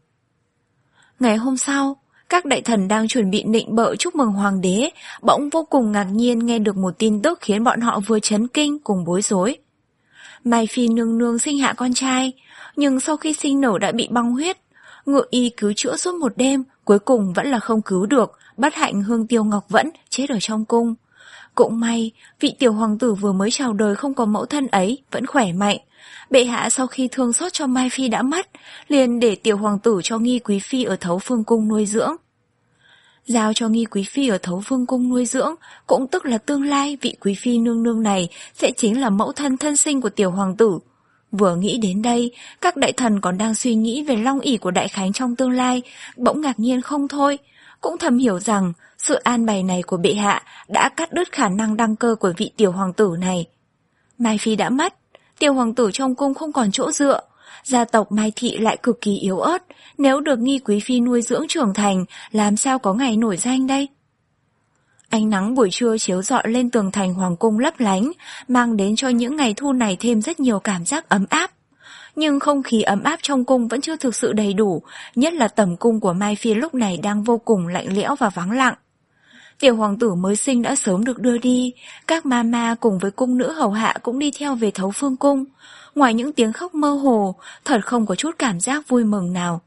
Ngày hôm sau, các đại thần đang chuẩn bị nịnh bợ chúc mừng hoàng đế, bỗng vô cùng ngạc nhiên nghe được một tin tức khiến bọn họ vừa chấn kinh cùng bối rối. Mai Phi nương nương sinh hạ con trai, nhưng sau khi sinh nở đã bị băng huyết. Ngự y cứu chữa suốt một đêm, cuối cùng vẫn là không cứu được, bất hạnh Hương Tiêu Ngọc Vẫn chết ở trong cung. Cũng may, vị tiểu hoàng tử vừa mới chào đời không có mẫu thân ấy vẫn khỏe mạnh. Bệ hạ sau khi thương xót cho Mai Phi đã mất, liền để tiểu hoàng tử cho Nghi Quý Phi ở Thấu Phương Cung nuôi dưỡng. Giao cho Nghi Quý Phi ở Thấu Phương Cung nuôi dưỡng, cũng tức là tương lai vị Quý Phi nương nương này sẽ chính là mẫu thân thân sinh của tiểu hoàng tử. Vừa nghĩ đến đây, các đại thần còn đang suy nghĩ về long ỷ của đại khánh trong tương lai, bỗng ngạc nhiên không thôi, cũng thầm hiểu rằng sự an bày này của bệ hạ đã cắt đứt khả năng đăng cơ của vị tiểu hoàng tử này. Mai Phi đã mất, tiểu hoàng tử trong cung không còn chỗ dựa, gia tộc Mai Thị lại cực kỳ yếu ớt, nếu được Nghi Quý Phi nuôi dưỡng trưởng thành, làm sao có ngày nổi danh đây? Ánh nắng buổi trưa chiếu rọi lên tường thành hoàng cung lấp lánh, mang đến cho những ngày thu này thêm rất nhiều cảm giác ấm áp. Nhưng không khí ấm áp trong cung vẫn chưa thực sự đầy đủ, nhất là tầm cung của Mai Phi lúc này đang vô cùng lạnh lẽo và vắng lặng. Tiểu hoàng tử mới sinh đã sớm được đưa đi, các mama cùng với cung nữ hầu hạ cũng đi theo về Thấu Phương Cung. Ngoài những tiếng khóc mơ hồ, thật không có chút cảm giác vui mừng nào.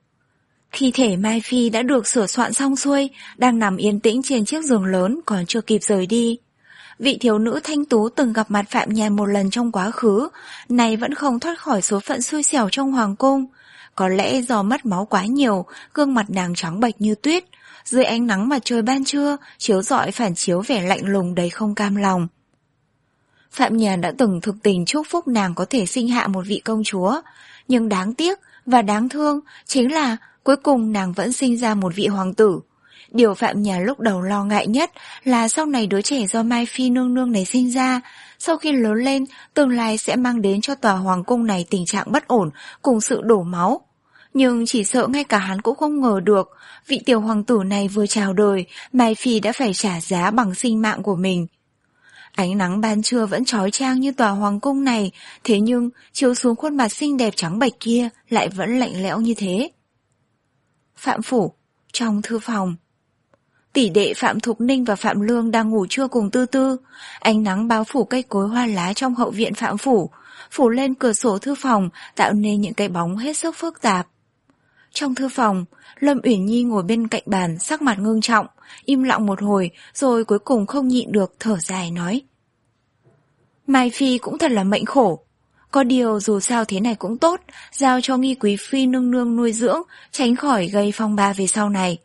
Khi thể Mai Phi đã được sửa soạn xong xuôi, đang nằm yên tĩnh trên chiếc giường lớn còn chưa kịp rời đi. Vị thiếu nữ thanh tú từng gặp mặt Phạm Nhàn một lần trong quá khứ, nay vẫn không thoát khỏi số phận xui xẻo trong hoàng cung. Có lẽ do mất máu quá nhiều, gương mặt nàng trắng bệch như tuyết, dưới ánh nắng mặt trời ban trưa, chiếu rọi phản chiếu vẻ lạnh lùng đầy không cam lòng. Phạm Nhàn đã từng thực tình chúc phúc nàng có thể sinh hạ một vị công chúa, nhưng đáng tiếc và đáng thương chính là cuối cùng nàng vẫn sinh ra một vị hoàng tử. Điều Phạm Nhàn lúc đầu lo ngại nhất là sau này đứa trẻ do Mai Phi nương nương này sinh ra, sau khi lớn lên, tương lai sẽ mang đến cho tòa hoàng cung này tình trạng bất ổn cùng sự đổ máu. Nhưng chỉ sợ ngay cả hắn cũng không ngờ được, vị tiểu hoàng tử này vừa chào đời, Mai Phi đã phải trả giá bằng sinh mạng của mình. Ánh nắng ban trưa vẫn chói chang như tòa hoàng cung này, thế nhưng chiếu xuống khuôn mặt xinh đẹp trắng bệch kia lại vẫn lạnh lẽo như thế. Phạm phủ, trong thư phòng. Tỷ đệ Phạm Thục Ninh và Phạm Lương đang ngủ trưa cùng Tư Tư. Ánh nắng bao phủ cây cối hoa lá trong hậu viện Phạm phủ, phủ lên cửa sổ thư phòng, tạo nên những cái bóng hết sức phức tạp. Trong thư phòng, Lâm Uyển Nhi ngồi bên cạnh bàn, sắc mặt ngưng trọng, im lặng một hồi, rồi cuối cùng không nhịn được thở dài nói: Mai Phi cũng thật là mệnh khổ. Có điều dù sao thế này cũng tốt, giao cho Nghi Quý Phi nương nương nuôi dưỡng, tránh khỏi gây phong ba về sau này.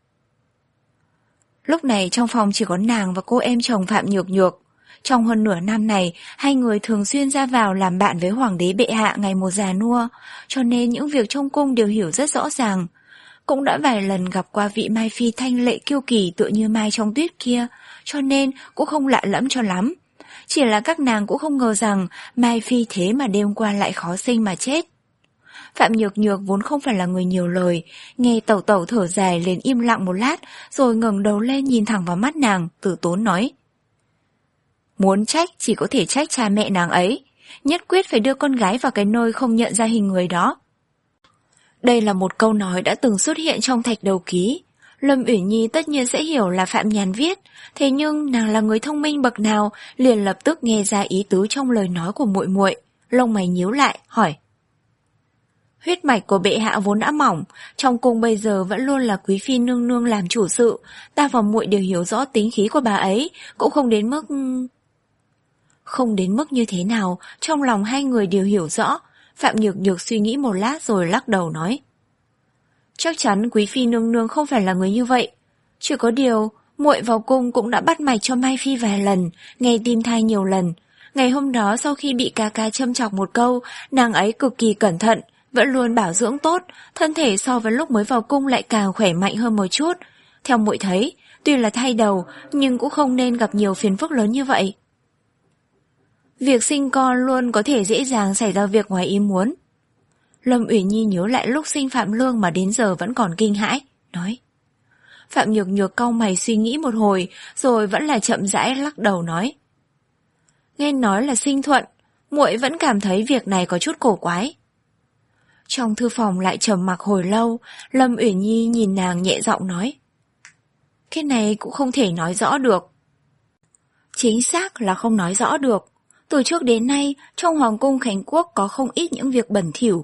Lúc này trong phòng chỉ có nàng và cô em chồng Phạm Nhược Nhược. Trong hơn nửa năm này, hai người thường xuyên ra vào làm bạn với hoàng đế bệ hạ ngày một già nua, cho nên những việc trong cung đều hiểu rất rõ ràng. Cũng đã vài lần gặp qua vị Mai Phi thanh lệ kiêu kỳ tựa như mai trong tuyết kia, cho nên cũng không lạ lẫm cho lắm. Chỉ là các nàng cũng không ngờ rằng Mai Phi thế mà đêm qua lại khó sinh mà chết. Phạm Nhược Nhược vốn không phải là người nhiều lời, nghe tẩu tẩu thở dài liền im lặng một lát, rồi ngẩng đầu lên nhìn thẳng vào mắt nàng, từ tốn nói: Muốn trách chỉ có thể trách cha mẹ nàng ấy, nhất quyết phải đưa con gái vào cái nơi không nhận ra hình người đó. Đây là một câu nói đã từng xuất hiện trong thạch đầu ký. Lâm Uyển Nhi tất nhiên sẽ hiểu là Phạm Nhàn viết, thế nhưng nàng là người thông minh bậc nào, liền lập tức nghe ra ý tứ trong lời nói của muội muội, lông mày nhíu lại, hỏi: Huyết mạch của bệ hạ vốn đã mỏng, trong cung bây giờ vẫn luôn là Quý Phi nương nương làm chủ sự, ta và muội đều hiểu rõ tính khí của bà ấy, cũng không đến mức... Không đến mức như thế nào, trong lòng hai người đều hiểu rõ. Phạm Nhược Nhược suy nghĩ một lát rồi lắc đầu nói: Chắc chắn Quý Phi nương nương không phải là người như vậy. Chỉ có điều, muội vào cung cũng đã bắt mạch cho Mai Phi vài lần, nghe tim thai nhiều lần. Ngày hôm đó sau khi bị ca ca châm chọc một câu, nàng ấy cực kỳ cẩn thận, vẫn luôn bảo dưỡng tốt, thân thể so với lúc mới vào cung lại càng khỏe mạnh hơn một chút. Theo muội thấy, tuy là thay đầu, nhưng cũng không nên gặp nhiều phiền phức lớn như vậy. Việc sinh con luôn có thể dễ dàng xảy ra việc ngoài ý muốn. Lâm Uyển Nhi nhớ lại lúc sinh Phạm Lương mà đến giờ vẫn còn kinh hãi, nói. Phạm Nhược Nhược cau mày suy nghĩ một hồi, rồi vẫn là chậm rãi lắc đầu nói: Nghe nói là sinh thuận, muội vẫn cảm thấy việc này có chút cổ quái. Trong thư phòng lại trầm mặc hồi lâu, Lâm Uyển Nhi nhìn nàng nhẹ giọng nói: Cái này cũng không thể nói rõ được. Chính xác là không nói rõ được. Từ trước đến nay, trong Hoàng cung Khánh Quốc có không ít những việc bẩn thỉu,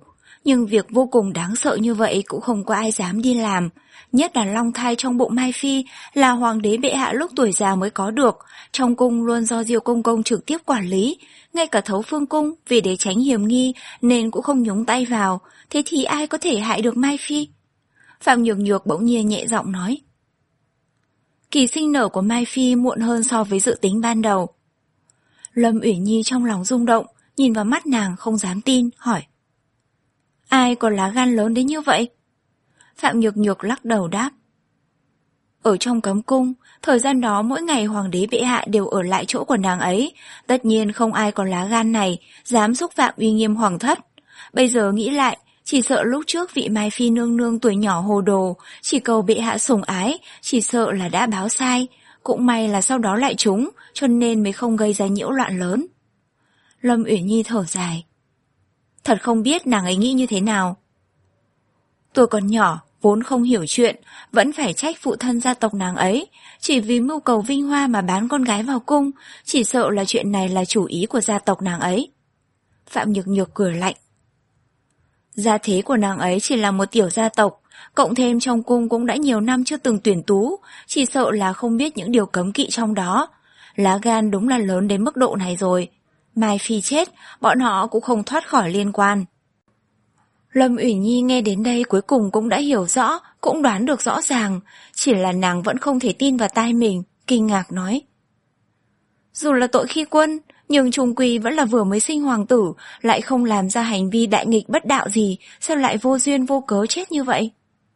Nhưng việc vô cùng đáng sợ như vậy cũng không có ai dám đi làm. Nhất là long thai trong bụng Mai Phi là hoàng đế bệ hạ lúc tuổi già mới có được, trong cung luôn do Diêu Công Công trực tiếp quản lý. Ngay cả Thấu Phương Cung vì để tránh hiểm nghi nên cũng không nhúng tay vào. Thế thì ai có thể hại được Mai Phi? Phạm Nhược Nhược bỗng nhiên nhẹ giọng nói. Kỳ sinh nở của Mai Phi muộn hơn so với dự tính ban đầu. Lâm Uyển Nhi trong lòng rung động, nhìn vào mắt nàng không dám tin, hỏi. Ai có lá gan lớn đến như vậy? Phạm Nhược Nhược lắc đầu đáp. Ở trong cấm cung, thời gian đó mỗi ngày hoàng đế bệ hạ đều ở lại chỗ của nàng ấy, tất nhiên không ai có lá gan này, dám xúc phạm uy nghiêm hoàng thất. Bây giờ nghĩ lại, chỉ sợ lúc trước vị Mai Phi nương nương tuổi nhỏ hồ đồ, chỉ cầu bệ hạ sủng ái, chỉ sợ là đã báo sai, cũng may là sau đó lại trúng, cho nên mới không gây ra nhiễu loạn lớn. Lâm Uyển Nhi thở dài. Thật không biết nàng ấy nghĩ như thế nào. Tôi còn nhỏ, vốn không hiểu chuyện, vẫn phải trách phụ thân gia tộc nàng ấy, chỉ vì mưu cầu vinh hoa mà bán con gái vào cung, chỉ sợ là chuyện này là chủ ý của gia tộc nàng ấy. Phạm Nhược Nhược cười lạnh. Gia thế của nàng ấy chỉ là một tiểu gia tộc, cộng thêm trong cung cũng đã nhiều năm chưa từng tuyển tú, chỉ sợ là không biết những điều cấm kỵ trong đó. Lá gan đúng là lớn đến mức độ này rồi. Mai Phi chết, bọn họ cũng không thoát khỏi liên quan. Lâm Uyển Nhi nghe đến đây cuối cùng cũng đã hiểu rõ, cũng đoán được rõ ràng, chỉ là nàng vẫn không thể tin vào tai mình, kinh ngạc nói. Dù là tội khi quân, nhưng chung quy vẫn là vừa mới sinh hoàng tử, lại không làm ra hành vi đại nghịch bất đạo gì, sao lại vô duyên vô cớ chết như vậy?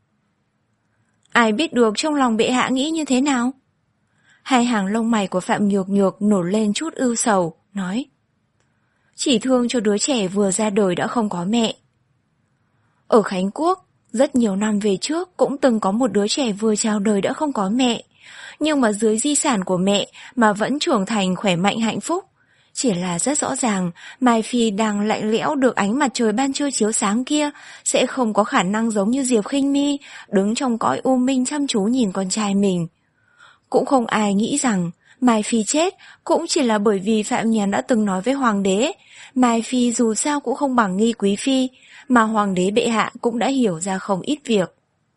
Ai biết được trong lòng bệ hạ nghĩ như thế nào? Hai hàng lông mày của Phạm Nhược Nhược nổi lên chút ưu sầu, nói. Chỉ thương cho đứa trẻ vừa ra đời đã không có mẹ. Ở Khánh Quốc, rất nhiều năm về trước cũng từng có một đứa trẻ vừa chào đời đã không có mẹ, nhưng mà dưới di sản của mẹ mà vẫn trưởng thành khỏe mạnh hạnh phúc. Chỉ là rất rõ ràng, Mai Phi đang lạnh lẽo được ánh mặt trời ban trưa chiếu sáng kia, sẽ không có khả năng giống như Diệp Khinh Mi, đứng trong cõi u minh chăm chú nhìn con trai mình. Cũng không ai nghĩ rằng Mai Phi chết cũng chỉ là bởi vì Phạm Nhàn đã từng nói với hoàng đế, Mai Phi dù sao cũng không bằng Nghi Quý Phi, mà hoàng đế bệ hạ cũng đã hiểu ra không ít việc.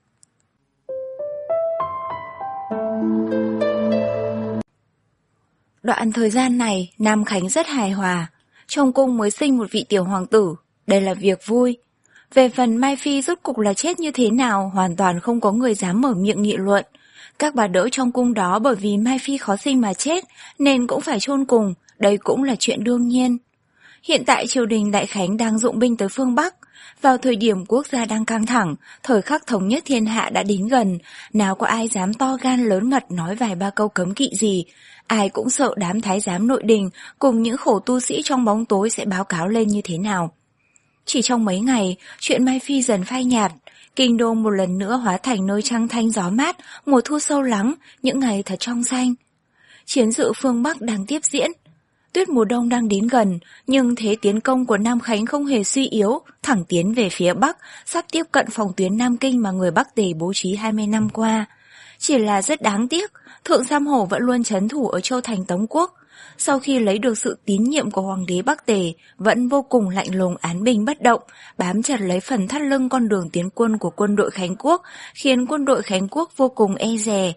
Đoạn thời gian này, Nam Khánh rất hài hòa, trong cung mới sinh một vị tiểu hoàng tử, đây là việc vui. Về phần Mai Phi rốt cục là chết như thế nào, hoàn toàn không có người dám mở miệng nghị luận. Các bà đỡ trong cung đó bởi vì Mai Phi khó sinh mà chết, nên cũng phải chôn cùng, đây cũng là chuyện đương nhiên. Hiện tại triều đình Đại Khánh đang dụng binh tới phương Bắc, vào thời điểm quốc gia đang căng thẳng, thời khắc thống nhất thiên hạ đã đến gần, nào có ai dám to gan lớn mật nói vài ba câu cấm kỵ gì, ai cũng sợ đám thái giám nội đình cùng những khổ tu sĩ trong bóng tối sẽ báo cáo lên như thế nào. Chỉ trong mấy ngày, chuyện Mai Phi dần phai nhạt, kinh đô một lần nữa hóa thành nơi trăng thanh gió mát, mùa thu sâu lắng, những ngày thật trong xanh. Chiến sự phương Bắc đang tiếp diễn. Tuyết mùa đông đang đến gần, nhưng thế tiến công của Nam Khánh không hề suy yếu, thẳng tiến về phía Bắc, sắp tiếp cận phòng tuyến Nam Kinh mà người Bắc Tề bố trí hai mươi năm qua. Chỉ là rất đáng tiếc, Thượng Sam Hổ vẫn luôn trấn thủ ở Châu Thành Tống Quốc. Sau khi lấy được sự tín nhiệm của Hoàng đế Bắc Tề, vẫn vô cùng lạnh lùng án binh bất động, bám chặt lấy phần thắt lưng con đường tiến quân của quân đội Khánh Quốc, khiến quân đội Khánh Quốc vô cùng e dè.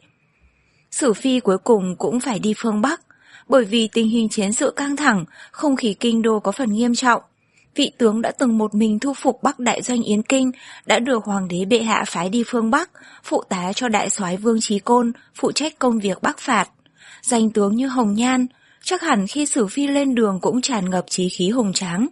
Sử Phi cuối cùng cũng phải đi phương Bắc. Bởi vì tình hình chiến sự căng thẳng, không khí kinh đô có phần nghiêm trọng. Vị tướng đã từng một mình thu phục Bắc Đại Doanh Yến Kinh đã được hoàng đế bệ hạ phái đi phương Bắc, phụ tá cho đại soái Vương Chí Côn, phụ trách công việc Bắc phạt. Danh tướng như Hồng Nhan, chắc hẳn khi Sử Phi lên đường cũng tràn ngập chí khí hùng tráng.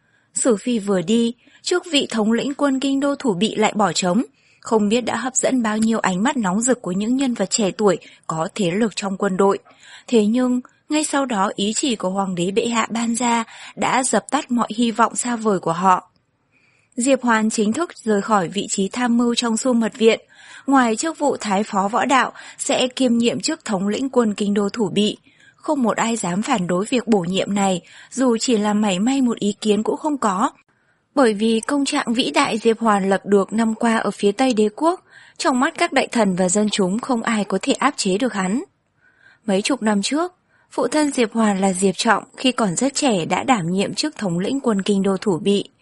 Sử Phi vừa đi, trước vị thống lĩnh quân kinh đô thủ bị lại bỏ trống, không biết đã hấp dẫn bao nhiêu ánh mắt nóng rực của những nhân vật trẻ tuổi có thế lực trong quân đội. Thế nhưng, ngay sau đó ý chỉ của hoàng đế bệ hạ ban ra đã dập tắt mọi hy vọng xa vời của họ. Diệp Hoàn chính thức rời khỏi vị trí tham mưu trong Xu Mật Viện, ngoài chức vụ thái phó võ đạo sẽ kiêm nhiệm chức thống lĩnh quân kinh đô thủ bị. Không một ai dám phản đối việc bổ nhiệm này, dù chỉ là mảy may một ý kiến cũng không có. Bởi vì công trạng vĩ đại Diệp Hoàn lập được năm qua ở phía Tây đế quốc, trong mắt các đại thần và dân chúng không ai có thể áp chế được hắn. Mấy chục năm trước, phụ thân Diệp Hoàn là Diệp Trọng khi còn rất trẻ đã đảm nhiệm chức thống lĩnh quân kinh đô thủ bị.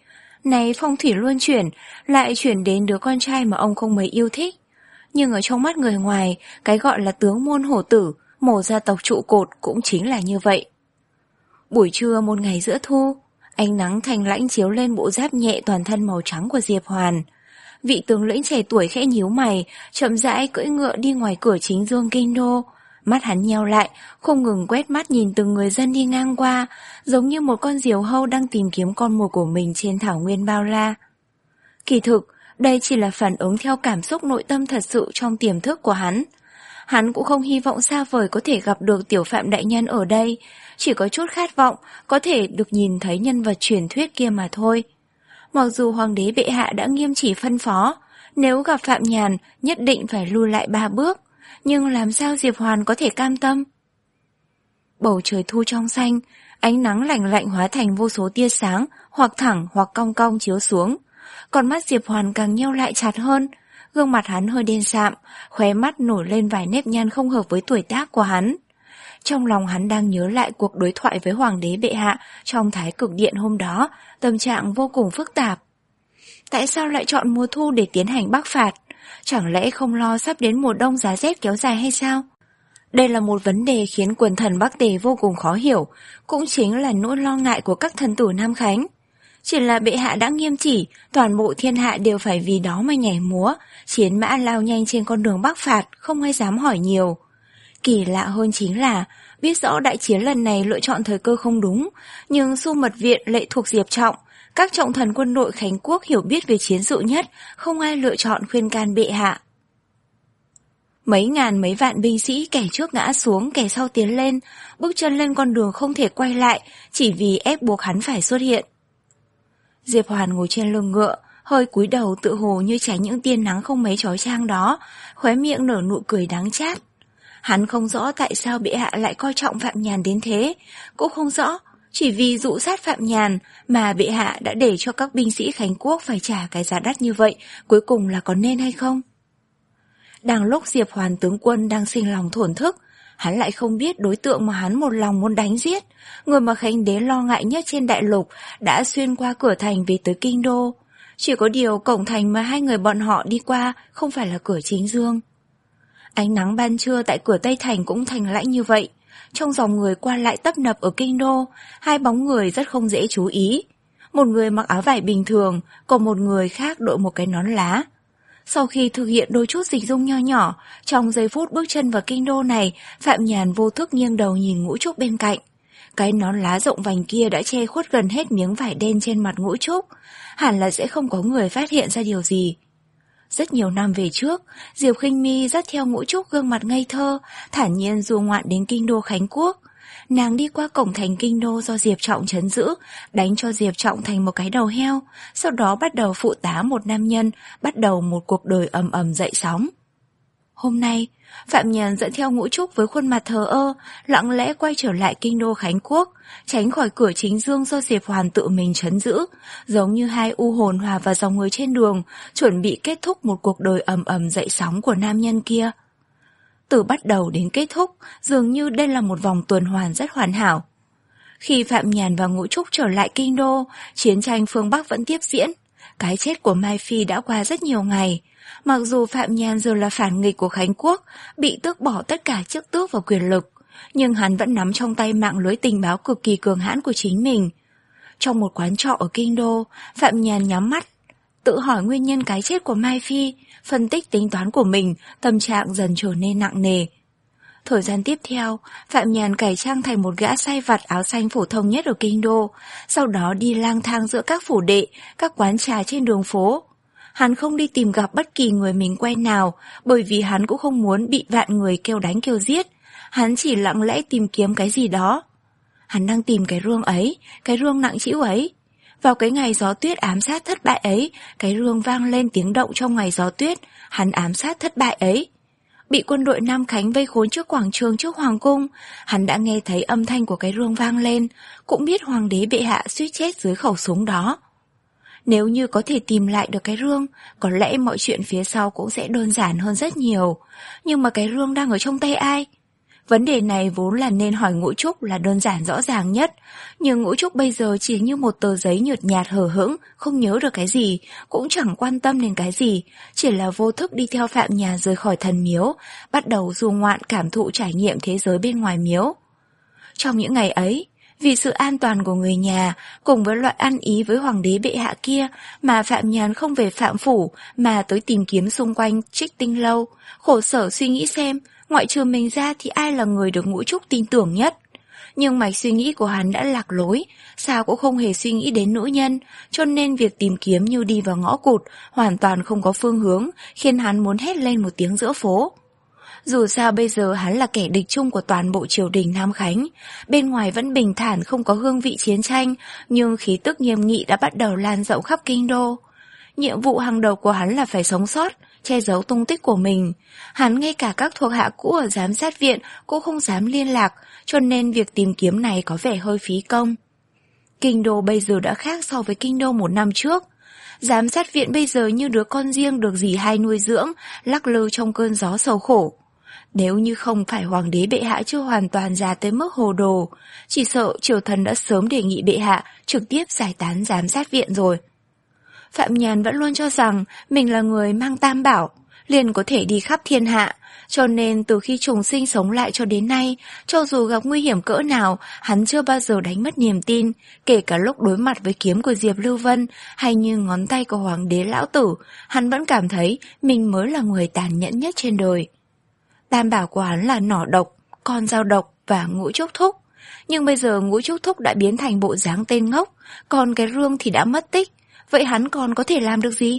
Này phong thủy luân chuyển, lại chuyển đến đứa con trai mà ông không mấy yêu thích. Nhưng ở trong mắt người ngoài, cái gọi là tướng môn hổ tử, mổ gia tộc trụ cột cũng chính là như vậy. Buổi trưa một ngày giữa thu, ánh nắng thanh lãnh chiếu lên bộ giáp nhẹ toàn thân màu trắng của Diệp Hoàn. Vị tướng lĩnh trẻ tuổi khẽ nhíu mày, chậm rãi cưỡi ngựa đi ngoài cửa chính dương kinh đô. Mắt hắn nheo lại, không ngừng quét mắt nhìn từng người dân đi ngang qua, giống như một con diều hâu đang tìm kiếm con mồi của mình trên thảo nguyên bao la. Kỳ thực, đây chỉ là phản ứng theo cảm xúc nội tâm thật sự trong tiềm thức của hắn. Hắn cũng không hy vọng xa vời có thể gặp được tiểu Phạm đại nhân ở đây, chỉ có chút khát vọng có thể được nhìn thấy nhân vật truyền thuyết kia mà thôi. Mặc dù hoàng đế bệ hạ đã nghiêm chỉ phân phó, nếu gặp Phạm Nhàn nhất định phải lui lại ba bước, nhưng làm sao Diệp Hoàn có thể cam tâm? Bầu trời thu trong xanh, ánh nắng lạnh lạnh hóa thành vô số tia sáng, hoặc thẳng hoặc cong cong chiếu xuống. Còn mắt Diệp Hoàn càng nheo lại chặt hơn, gương mặt hắn hơi đen sạm, khóe mắt nổi lên vài nếp nhăn không hợp với tuổi tác của hắn. Trong lòng hắn đang nhớ lại cuộc đối thoại với hoàng đế bệ hạ trong Thái Cực Điện hôm đó, tâm trạng vô cùng phức tạp. Tại sao lại chọn mùa thu để tiến hành bắc phạt? Chẳng lẽ không lo sắp đến mùa đông giá rét kéo dài hay sao? Đây là một vấn đề khiến quần thần Bắc Tề vô cùng khó hiểu, cũng chính là nỗi lo ngại của các thần tử Nam Khánh. Chỉ là bệ hạ đã nghiêm chỉ, toàn bộ thiên hạ đều phải vì đó mà nhảy múa, chiến mã lao nhanh trên con đường bắc phạt, không ai dám hỏi nhiều. Kỳ lạ hơn chính là, biết rõ đại chiến lần này lựa chọn thời cơ không đúng, nhưng Xu Mật Viện lệ thuộc Diệp Trọng, các trọng thần quân đội Khánh Quốc hiểu biết về chiến sự nhất, không ai lựa chọn khuyên can bệ hạ. Mấy ngàn mấy vạn binh sĩ kẻ trước ngã xuống, kẻ sau tiến lên, bước chân lên con đường không thể quay lại, chỉ vì ép buộc hắn phải xuất hiện. Diệp Hoàn ngồi trên lưng ngựa, hơi cúi đầu tự hồ như tránh những tia nắng không mấy chói chang đó, khóe miệng nở nụ cười đắng chát. Hắn không rõ tại sao bệ hạ lại coi trọng Phạm Nhàn đến thế, cũng không rõ, chỉ vì dụ sát Phạm Nhàn mà bệ hạ đã để cho các binh sĩ Khánh Quốc phải trả cái giá đắt như vậy, cuối cùng là có nên hay không? Đang lúc Diệp Hoàn tướng quân đang sinh lòng thổn thức, hắn lại không biết đối tượng mà hắn một lòng muốn đánh giết, người mà Khánh đế lo ngại nhất trên đại lục đã xuyên qua cửa thành về tới kinh đô. Chỉ có điều cổng thành mà hai người bọn họ đi qua không phải là cửa chính dương. Ánh nắng ban trưa tại cửa Tây Thành cũng thành lãnh như vậy. Trong dòng người qua lại tấp nập ở kinh đô, hai bóng người rất không dễ chú ý. Một người mặc áo vải bình thường, còn một người khác đội một cái nón lá. Sau khi thực hiện đôi chút dịch dung nho nhỏ, trong giây phút bước chân vào kinh đô này, Phạm Nhàn vô thức nghiêng đầu nhìn Ngũ Trúc bên cạnh. Cái nón lá rộng vành kia đã che khuất gần hết miếng vải đen trên mặt Ngũ Trúc, hẳn là sẽ không có người phát hiện ra điều gì. Rất nhiều năm về trước, Diệp Khinh Mi dắt theo Ngũ Trúc gương mặt ngây thơ, thản nhiên du ngoạn đến kinh đô Khánh Quốc. Nàng đi qua cổng thành kinh đô do Diệp Trọng trấn giữ, đánh cho Diệp Trọng thành một cái đầu heo, sau đó bắt đầu phụ tá một nam nhân, bắt đầu một cuộc đời ầm ầm dậy sóng. Hôm nay, Phạm Nhàn dẫn theo Ngũ Trúc với khuôn mặt thờ ơ, lặng lẽ quay trở lại kinh đô Khánh Quốc, tránh khỏi cửa chính dương do Diệp Hoàn tự mình trấn giữ, giống như hai u hồn hòa vào dòng người trên đường, chuẩn bị kết thúc một cuộc đời ầm ầm dậy sóng của nam nhân kia. Từ bắt đầu đến kết thúc, dường như đây là một vòng tuần hoàn rất hoàn hảo. Khi Phạm Nhàn và Ngũ Trúc trở lại kinh đô, chiến tranh phương Bắc vẫn tiếp diễn. Cái chết của Mai Phi đã qua rất nhiều ngày. Mặc dù Phạm Nhàn giờ là phản nghịch của Khánh Quốc, bị tước bỏ tất cả chức tước và quyền lực, nhưng hắn vẫn nắm trong tay mạng lưới tình báo cực kỳ cường hãn của chính mình. Trong một quán trọ ở kinh đô, Phạm Nhàn nhắm mắt, tự hỏi nguyên nhân cái chết của Mai Phi, phân tích tính toán của mình, tâm trạng dần trở nên nặng nề. Thời gian tiếp theo, Phạm Nhàn cải trang thành một gã sai vặt áo xanh phổ thông nhất ở kinh đô, sau đó đi lang thang giữa các phủ đệ, các quán trà trên đường phố. Hắn không đi tìm gặp bất kỳ người mình quen nào, bởi vì hắn cũng không muốn bị vạn người kêu đánh kêu giết. Hắn chỉ lặng lẽ tìm kiếm cái gì đó. Hắn đang tìm cái rương ấy, cái rương nặng trĩu ấy. Vào cái ngày gió tuyết ám sát thất bại ấy, cái rương vang lên tiếng động trong ngày gió tuyết, hắn ám sát thất bại ấy. Bị quân đội Nam Khánh vây khốn trước quảng trường trước hoàng cung, hắn đã nghe thấy âm thanh của cái rương vang lên, cũng biết hoàng đế bệ hạ suýt chết dưới khẩu súng đó. Nếu như có thể tìm lại được cái rương, có lẽ mọi chuyện phía sau cũng sẽ đơn giản hơn rất nhiều. Nhưng mà cái rương đang ở trong tay ai? Vấn đề này vốn là nên hỏi Ngũ Trúc là đơn giản rõ ràng nhất, nhưng Ngũ Trúc bây giờ chỉ như một tờ giấy nhợt nhạt hờ hững, không nhớ được cái gì, cũng chẳng quan tâm đến cái gì, chỉ là vô thức đi theo Phạm Nhàn rời khỏi thần miếu, bắt đầu du ngoạn cảm thụ trải nghiệm thế giới bên ngoài miếu. Trong những ngày ấy, vì sự an toàn của người nhà, cùng với loại ăn ý với hoàng đế bệ hạ kia mà Phạm Nhàn không về Phạm Phủ mà tới tìm kiếm xung quanh Trích Tinh Lâu, khổ sở suy nghĩ xem, ngoại trừ mình ra thì ai là người được Ngũ Trúc tin tưởng nhất. Nhưng mạch suy nghĩ của hắn đã lạc lối, sao cũng không hề suy nghĩ đến nữ nhân, cho nên việc tìm kiếm như đi vào ngõ cụt, hoàn toàn không có phương hướng, khiến hắn muốn hét lên một tiếng giữa phố. Dù sao bây giờ hắn là kẻ địch chung của toàn bộ triều đình Nam Khánh, bên ngoài vẫn bình thản không có hương vị chiến tranh, nhưng khí tức nghiêm nghị đã bắt đầu lan rộng khắp kinh đô. Nhiệm vụ hàng đầu của hắn là phải sống sót, che giấu tung tích của mình. Hắn ngay cả các thuộc hạ cũ ở giám sát viện cũng không dám liên lạc, cho nên việc tìm kiếm này có vẻ hơi phí công. Kinh đô bây giờ đã khác so với kinh đô một năm trước. Giám sát viện bây giờ như đứa con riêng được dì hai nuôi dưỡng, lắc lư trong cơn gió sầu khổ. Nếu như không phải hoàng đế bệ hạ chưa hoàn toàn già tới mức hồ đồ, chỉ sợ triều thần đã sớm đề nghị bệ hạ trực tiếp giải tán giám sát viện rồi. Phạm Nhàn vẫn luôn cho rằng mình là người mang tam bảo, liền có thể đi khắp thiên hạ, cho nên từ khi trùng sinh sống lại cho đến nay, cho dù gặp nguy hiểm cỡ nào, hắn chưa bao giờ đánh mất niềm tin, kể cả lúc đối mặt với kiếm của Diệp Lưu Vân hay như ngón tay của hoàng đế lão tử, hắn vẫn cảm thấy mình mới là người tàn nhẫn nhất trên đời. Tam bảo của hắn là nỏ độc, con dao độc và Ngũ Trúc Thúc. Nhưng bây giờ Ngũ Trúc Thúc đã biến thành bộ dáng tên ngốc, còn cái rương thì đã mất tích. Vậy hắn còn có thể làm được gì?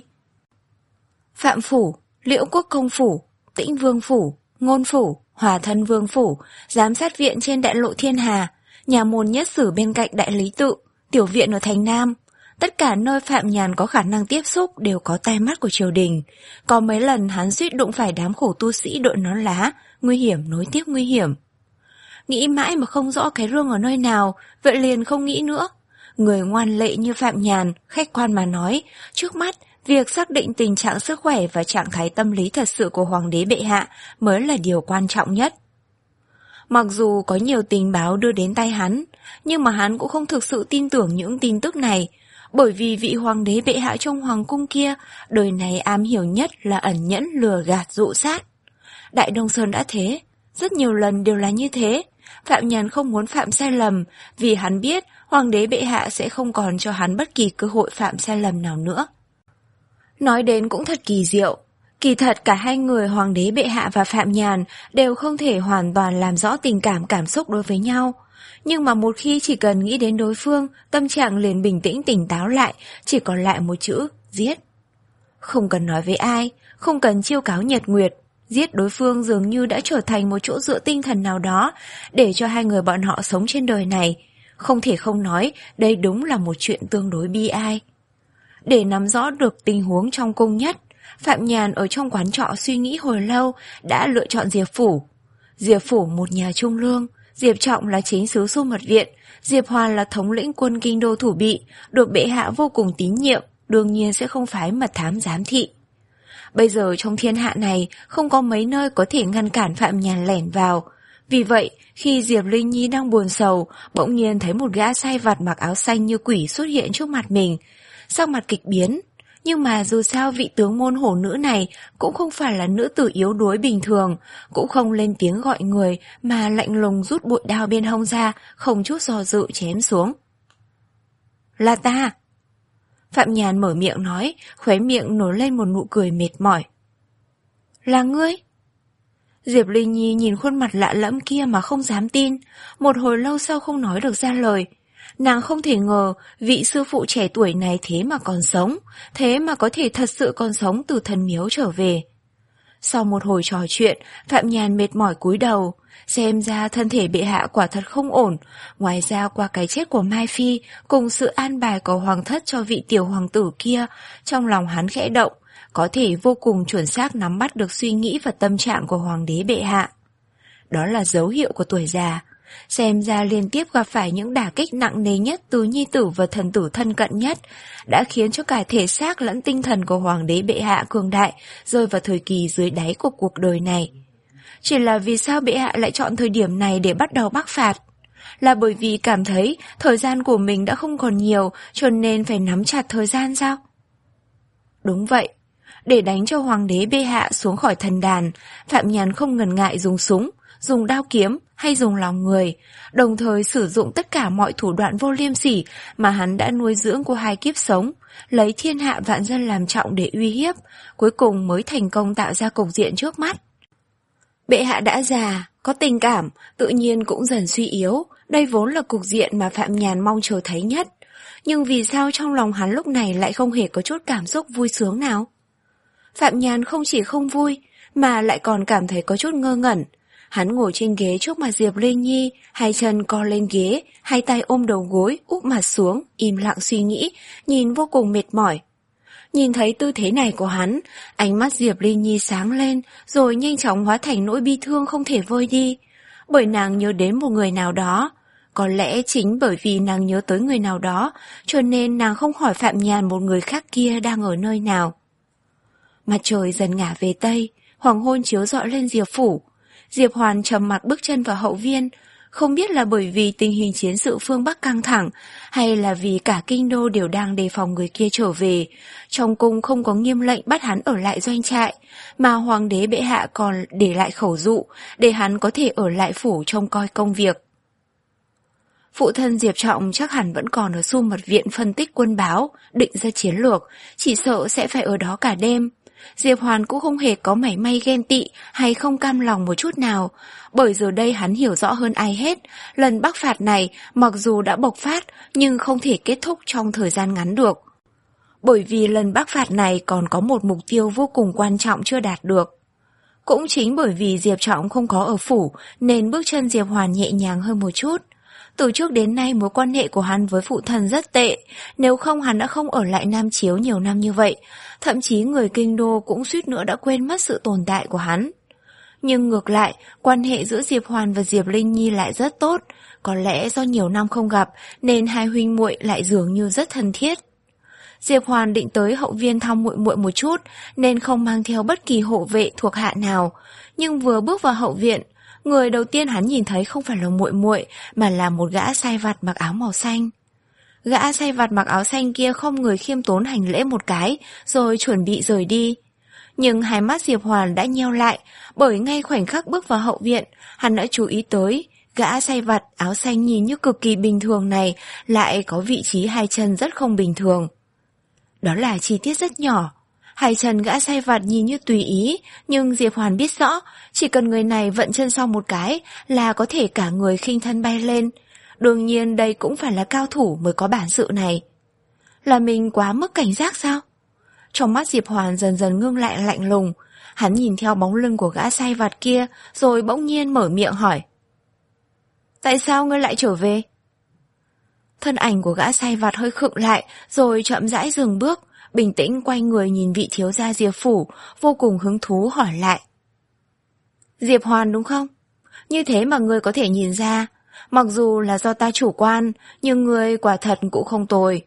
Phạm Phủ, Liễu Quốc Công Phủ, Tĩnh Vương Phủ, Ngôn Phủ, Hòa Thân Vương Phủ, giám sát viện trên đại lộ Thiên Hà, nhà môn nhất sử bên cạnh đại lý tự, tiểu viện ở thành Nam. Tất cả nơi Phạm Nhàn có khả năng tiếp xúc đều có tai mắt của triều đình. Có mấy lần hắn suýt đụng phải đám khổ tu sĩ đội nón lá, nguy hiểm nối tiếp nguy hiểm. Nghĩ mãi mà không rõ cái rương ở nơi nào, vậy liền không nghĩ nữa. Người ngoan lệ như Phạm Nhàn, khách quan mà nói, trước mắt, việc xác định tình trạng sức khỏe và trạng thái tâm lý thật sự của hoàng đế bệ hạ mới là điều quan trọng nhất. Mặc dù có nhiều tình báo đưa đến tay hắn, nhưng mà hắn cũng không thực sự tin tưởng những tin tức này, bởi vì vị hoàng đế bệ hạ trong hoàng cung kia, đời này am hiểu nhất là ẩn nhẫn lừa gạt dụ sát. Đại Đông Sơn đã thế, rất nhiều lần đều là như thế. Phạm Nhàn không muốn phạm sai lầm, vì hắn biết hoàng đế bệ hạ sẽ không còn cho hắn bất kỳ cơ hội phạm sai lầm nào nữa. Nói đến cũng thật kỳ diệu, kỳ thật cả hai người hoàng đế bệ hạ và Phạm Nhàn đều không thể hoàn toàn làm rõ tình cảm cảm xúc đối với nhau. Nhưng mà một khi chỉ cần nghĩ đến đối phương, tâm trạng liền bình tĩnh tỉnh táo lại, chỉ còn lại một chữ, giết. Không cần nói với ai, không cần chiêu cáo nhật nguyệt, giết đối phương dường như đã trở thành một chỗ dựa tinh thần nào đó, để cho hai người bọn họ sống trên đời này. Không thể không nói, đây đúng là một chuyện tương đối bi ai. Để nắm rõ được tình huống trong cung nhất, Phạm Nhàn ở trong quán trọ suy nghĩ hồi lâu, đã lựa chọn Diệp Phủ. Diệp Phủ một nhà trung lương, Diệp Trọng là chính sứ Xu Mật Viện, Diệp Hoàn là thống lĩnh quân kinh đô thủ bị, được bệ hạ vô cùng tín nhiệm, đương nhiên sẽ không phái mật thám giám thị. Bây giờ trong thiên hạ này không có mấy nơi có thể ngăn cản Phạm Nhàn lẻn vào. Vì vậy, khi Diệp Linh Nhi đang buồn sầu, bỗng nhiên thấy một gã sai vặt mặc áo xanh như quỷ xuất hiện trước mặt mình. Sắc mặt kịch biến, nhưng mà dù sao vị tướng môn hổ nữ này cũng không phải là nữ tử yếu đuối bình thường, cũng không lên tiếng gọi người mà lạnh lùng rút bội đao bên hông ra, không chút do dự chém xuống. Là ta! Phạm Nhàn mở miệng nói, khóe miệng nổi lên một nụ cười mệt mỏi. Là ngươi? Diệp Linh Nhi nhìn khuôn mặt lạ lẫm kia mà không dám tin, một hồi lâu sau không nói được ra lời. Nàng không thể ngờ vị sư phụ trẻ tuổi này thế mà còn sống, thế mà có thể thật sự còn sống từ thần miếu trở về. Sau một hồi trò chuyện, Phạm Nhàn mệt mỏi cúi đầu, xem ra thân thể bệ hạ quả thật không ổn. Ngoài ra qua cái chết của Mai Phi cùng sự an bài của hoàng thất cho vị tiểu hoàng tử kia, trong lòng hắn khẽ động, có thể vô cùng chuẩn xác nắm bắt được suy nghĩ và tâm trạng của hoàng đế bệ hạ. Đó là dấu hiệu của tuổi già. Xem ra liên tiếp gặp phải những đả kích nặng nề nhất từ nhi tử và thần tử thân cận nhất, đã khiến cho cả thể xác lẫn tinh thần của hoàng đế bệ hạ cường đại rơi vào thời kỳ dưới đáy của cuộc đời này. Chỉ là vì sao bệ hạ lại chọn thời điểm này để bắt đầu bắc phạt? Là bởi vì cảm thấy thời gian của mình đã không còn nhiều cho nên phải nắm chặt thời gian sao? Đúng vậy, để đánh cho hoàng đế bệ hạ xuống khỏi thần đàn, Phạm Nhàn không ngần ngại dùng súng, dùng đao kiếm hay dùng lòng người, đồng thời sử dụng tất cả mọi thủ đoạn vô liêm sỉ mà hắn đã nuôi dưỡng qua hai kiếp sống, lấy thiên hạ vạn dân làm trọng để uy hiếp, cuối cùng mới thành công tạo ra cục diện trước mắt. Bệ hạ đã già, có tình cảm, tự nhiên cũng dần suy yếu, đây vốn là cục diện mà Phạm Nhàn mong chờ thấy nhất. Nhưng vì sao trong lòng hắn lúc này lại không hề có chút cảm xúc vui sướng nào? Phạm Nhàn không chỉ không vui, mà lại còn cảm thấy có chút ngơ ngẩn. Hắn ngồi trên ghế trước mặt Diệp Linh Nhi, hai chân co lên ghế, hai tay ôm đầu gối, úp mặt xuống, im lặng suy nghĩ, nhìn vô cùng mệt mỏi. Nhìn thấy tư thế này của hắn, ánh mắt Diệp Linh Nhi sáng lên, rồi nhanh chóng hóa thành nỗi bi thương không thể vơi đi. Bởi nàng nhớ đến một người nào đó. Có lẽ chính bởi vì nàng nhớ tới người nào đó, cho nên nàng không hỏi Phạm Nhàn một người khác kia đang ở nơi nào. Mặt trời dần ngả về Tây, hoàng hôn chiếu rọi lên Diệp phủ. Diệp Hoàn trầm mặc bước chân vào hậu viên, không biết là bởi vì tình hình chiến sự phương Bắc căng thẳng, hay là vì cả kinh đô đều đang đề phòng người kia trở về. Trong cung không có nghiêm lệnh bắt hắn ở lại doanh trại, mà hoàng đế bệ hạ còn để lại khẩu dụ, để hắn có thể ở lại phủ trông coi công việc. Phụ thân Diệp Trọng chắc hẳn vẫn còn ở Xu Mật Viện phân tích quân báo, định ra chiến lược, chỉ sợ sẽ phải ở đó cả đêm. Diệp Hoàn cũng không hề có mảy may ghen tị hay không cam lòng một chút nào, bởi giờ đây hắn hiểu rõ hơn ai hết, lần bắc phạt này mặc dù đã bộc phát nhưng không thể kết thúc trong thời gian ngắn được. Bởi vì lần bắc phạt này còn có một mục tiêu vô cùng quan trọng chưa đạt được. Cũng chính bởi vì Diệp Trọng không có ở phủ nên bước chân Diệp Hoàn nhẹ nhàng hơn một chút. Từ trước đến nay mối quan hệ của hắn với phụ thân rất tệ, nếu không hắn đã không ở lại Nam Chiếu nhiều năm như vậy, thậm chí người kinh đô cũng suýt nữa đã quên mất sự tồn tại của hắn. Nhưng ngược lại, quan hệ giữa Diệp Hoàn và Diệp Linh Nhi lại rất tốt, có lẽ do nhiều năm không gặp nên hai huynh muội lại dường như rất thân thiết. Diệp Hoàn định tới hậu viên thăm muội muội một chút nên không mang theo bất kỳ hộ vệ thuộc hạ nào, nhưng vừa bước vào hậu viện, người đầu tiên hắn nhìn thấy không phải là muội muội mà là một gã sai vặt mặc áo màu xanh. Gã sai vặt mặc áo xanh kia không người khiêm tốn hành lễ một cái rồi chuẩn bị rời đi. Nhưng hai mắt Diệp Hoàn đã nheo lại, bởi ngay khoảnh khắc bước vào hậu viện, hắn đã chú ý tới gã sai vặt áo xanh nhìn như cực kỳ bình thường này lại có vị trí hai chân rất không bình thường. Đó là chi tiết rất nhỏ. Hai chân gã sai vặt nhìn như tùy ý, nhưng Diệp Hoàn biết rõ, chỉ cần người này vận chân sau một cái là có thể cả người khinh thân bay lên. Đương nhiên đây cũng phải là cao thủ mới có bản sự này. Là mình quá mức cảnh giác sao? Trong mắt Diệp Hoàn dần dần ngưng lại lạnh lùng, hắn nhìn theo bóng lưng của gã sai vặt kia rồi bỗng nhiên mở miệng hỏi. Tại sao ngươi lại trở về? Thân ảnh của gã sai vặt hơi khựng lại rồi chậm rãi dừng bước, bình tĩnh quay người nhìn vị thiếu gia Diệp phủ, vô cùng hứng thú hỏi lại. Diệp Hoàn đúng không? Như thế mà ngươi có thể nhìn ra, mặc dù là do ta chủ quan, nhưng ngươi quả thật cũng không tồi.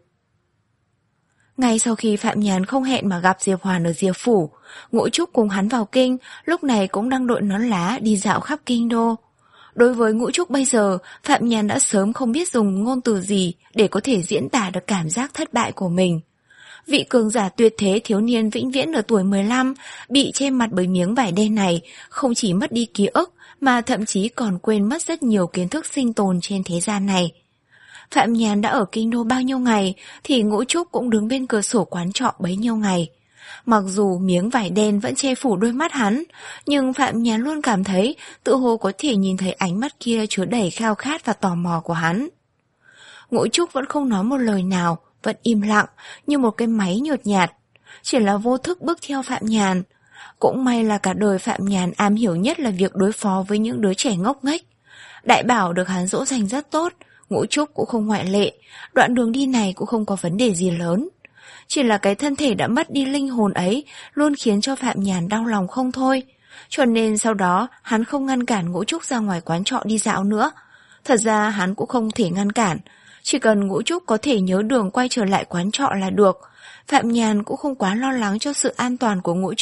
Ngay sau khi Phạm Nhàn không hẹn mà gặp Diệp Hoàn ở Diệp phủ, Ngũ Trúc cùng hắn vào kinh, lúc này cũng đang đội nón lá đi dạo khắp kinh đô. Đối với Ngũ Trúc bây giờ, Phạm Nhàn đã sớm không biết dùng ngôn từ gì để có thể diễn tả được cảm giác thất bại của mình. Vị cường giả tuyệt thế thiếu niên vĩnh viễn ở tuổi mười lăm, bị che mặt bởi miếng vải đen này, không chỉ mất đi ký ức, mà thậm chí còn quên mất rất nhiều kiến thức sinh tồn trên thế gian này. Phạm Nhàn đã ở kinh đô bao nhiêu ngày, thì Ngũ Trúc cũng đứng bên cửa sổ quán trọ bấy nhiêu ngày. Mặc dù miếng vải đen vẫn che phủ đôi mắt hắn, nhưng Phạm Nhàn luôn cảm thấy tự hồ có thể nhìn thấy ánh mắt kia chứa đầy khao khát và tò mò của hắn. Ngũ Trúc vẫn không nói một lời nào, vẫn im lặng như một cái máy nhợt nhạt, chỉ là vô thức bước theo Phạm Nhàn. Cũng may là cả đời Phạm Nhàn am hiểu nhất là việc đối phó với những đứa trẻ ngốc nghếch. Đại Bảo được hắn dỗ dành rất tốt, Ngũ Trúc cũng không ngoại lệ, đoạn đường đi này cũng không có vấn đề gì lớn. Chỉ là cái thân thể đã mất đi linh hồn ấy luôn khiến cho Phạm Nhàn đau lòng không thôi, cho nên sau đó hắn không ngăn cản Ngũ Trúc ra ngoài quán trọ đi dạo nữa. Thật ra hắn cũng không thể ngăn cản, chỉ cần Ngũ Trúc có thể nhớ đường quay trở lại quán trọ là được. Phạm Nhàn cũng không quá lo lắng cho sự an toàn của Ngũ Trúc,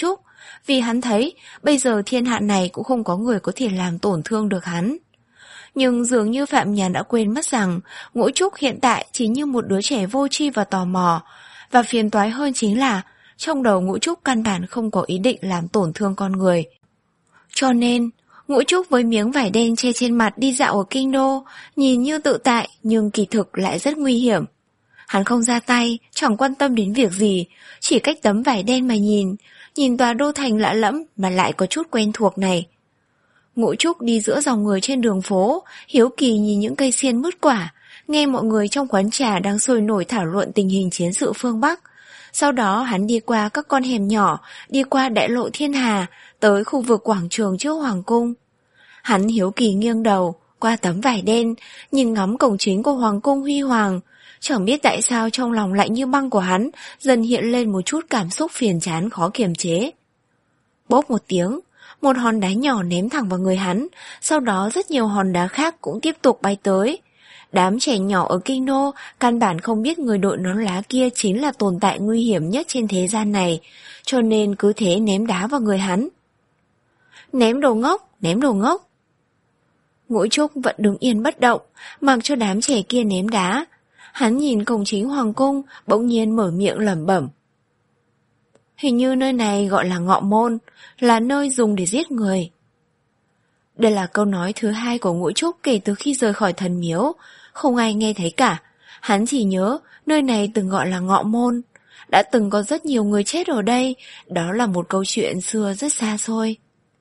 vì hắn thấy bây giờ thiên hạ này cũng không có người có thể làm tổn thương được hắn. Nhưng dường như Phạm Nhàn đã quên mất rằng Ngũ Trúc hiện tại chỉ như một đứa trẻ vô tri và tò mò, và phiền toái hơn chính là trong đầu Ngũ Trúc căn bản không có ý định làm tổn thương con người. Cho nên, Ngũ Trúc với miếng vải đen che trên mặt đi dạo ở kinh đô, nhìn như tự tại nhưng kỳ thực lại rất nguy hiểm. Hắn không ra tay, chẳng quan tâm đến việc gì, chỉ cách tấm vải đen mà nhìn, nhìn tòa đô thành lạ lẫm mà lại có chút quen thuộc này. Ngũ Trúc đi giữa dòng người trên đường phố, hiếu kỳ nhìn những cây xiên mứt quả, nghe mọi người trong quán trà đang sôi nổi thảo luận tình hình chiến sự phương Bắc. Sau đó hắn đi qua các con hẻm nhỏ, đi qua đại lộ Thiên Hà, tới khu vực quảng trường trước Hoàng cung. Hắn hiếu kỳ nghiêng đầu, qua tấm vải đen, nhìn ngắm cổng chính của Hoàng cung huy hoàng. Chẳng biết tại sao trong lòng lạnh như băng của hắn dần hiện lên một chút cảm xúc phiền chán khó kiềm chế. Bốp một tiếng, một hòn đá nhỏ ném thẳng vào người hắn, sau đó rất nhiều hòn đá khác cũng tiếp tục bay tới. Đám trẻ nhỏ ở kinh đô căn bản không biết người đội nón lá kia chính là tồn tại nguy hiểm nhất trên thế gian này, cho nên cứ thế ném đá vào người hắn. Ném đồ ngốc, ném đồ ngốc. Ngũ Trúc vẫn đứng yên bất động, mặc cho đám trẻ kia ném đá. Hắn nhìn cổng chính Hoàng cung, bỗng nhiên mở miệng lẩm bẩm. Hình như nơi này gọi là Ngọ Môn, là nơi dùng để giết người. Đây là câu nói thứ hai của Ngũ Trúc kể từ khi rời khỏi thần miếu, không ai nghe thấy cả. Hắn chỉ nhớ nơi này từng gọi là Ngọ Môn, đã từng có rất nhiều người chết ở đây, đó là một câu chuyện xưa rất xa xôi.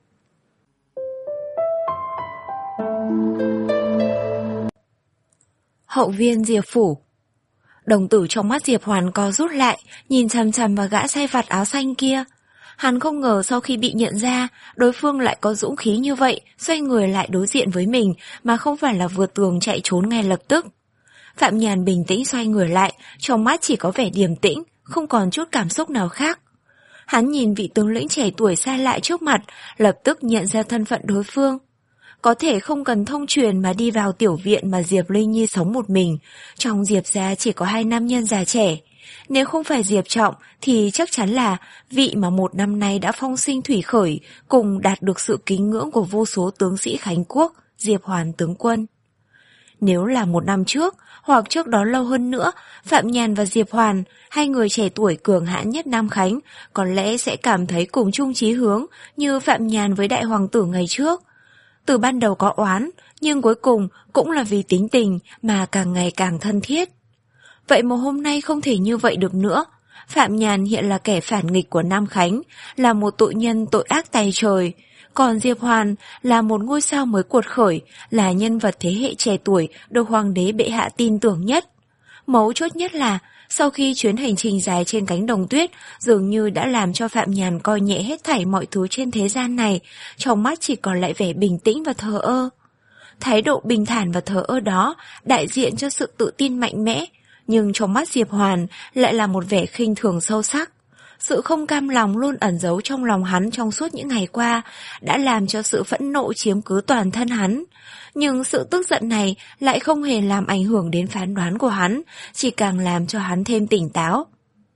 Hậu viên Diệp phủ. Đồng tử trong mắt Diệp Hoàn co rút lại, nhìn chằm chằm vào gã sai vặt áo xanh kia. Hắn không ngờ sau khi bị nhận ra, đối phương lại có dũng khí như vậy, xoay người lại đối diện với mình mà không phải là vượt tường chạy trốn ngay lập tức. Phạm Nhàn bình tĩnh xoay người lại, trong mắt chỉ có vẻ điềm tĩnh, không còn chút cảm xúc nào khác. Hắn nhìn vị tướng lĩnh trẻ tuổi xa lạ trước mặt, lập tức nhận ra thân phận đối phương. Có thể không cần thông truyền mà đi vào tiểu viện mà Diệp Linh Nhi sống một mình, trong Diệp gia chỉ có hai nam nhân già trẻ. Nếu không phải Diệp Trọng thì chắc chắn là vị mà một năm nay đã phong sinh thủy khởi, cùng đạt được sự kính ngưỡng của vô số tướng sĩ Khánh Quốc, Diệp Hoàn tướng quân. Nếu là một năm trước, hoặc trước đó lâu hơn nữa, Phạm Nhàn và Diệp Hoàn, hai người trẻ tuổi cường hãn nhất Nam Khánh, có lẽ sẽ cảm thấy cùng chung chí hướng như Phạm Nhàn với đại hoàng tử ngày trước. Từ ban đầu có oán, nhưng cuối cùng cũng là vì tính tình mà càng ngày càng thân thiết. Vậy mà hôm nay không thể như vậy được nữa. Phạm Nhàn hiện là kẻ phản nghịch của Nam Khánh, là một tội nhân tội ác tày trời. Còn Diệp Hoàn là một ngôi sao mới cuột khởi, là nhân vật thế hệ trẻ tuổi được hoàng đế bệ hạ tin tưởng nhất. Mấu chốt nhất là, sau khi chuyến hành trình dài trên cánh đồng tuyết dường như đã làm cho Phạm Nhàn coi nhẹ hết thảy mọi thứ trên thế gian này, trong mắt chỉ còn lại vẻ bình tĩnh và thờ ơ. Thái độ bình thản và thờ ơ đó đại diện cho sự tự tin mạnh mẽ, nhưng trong mắt Diệp Hoàn lại là một vẻ khinh thường sâu sắc. Sự không cam lòng luôn ẩn giấu trong lòng hắn trong suốt những ngày qua đã làm cho sự phẫn nộ chiếm cứ toàn thân hắn. Nhưng sự tức giận này lại không hề làm ảnh hưởng đến phán đoán của hắn, chỉ càng làm cho hắn thêm tỉnh táo.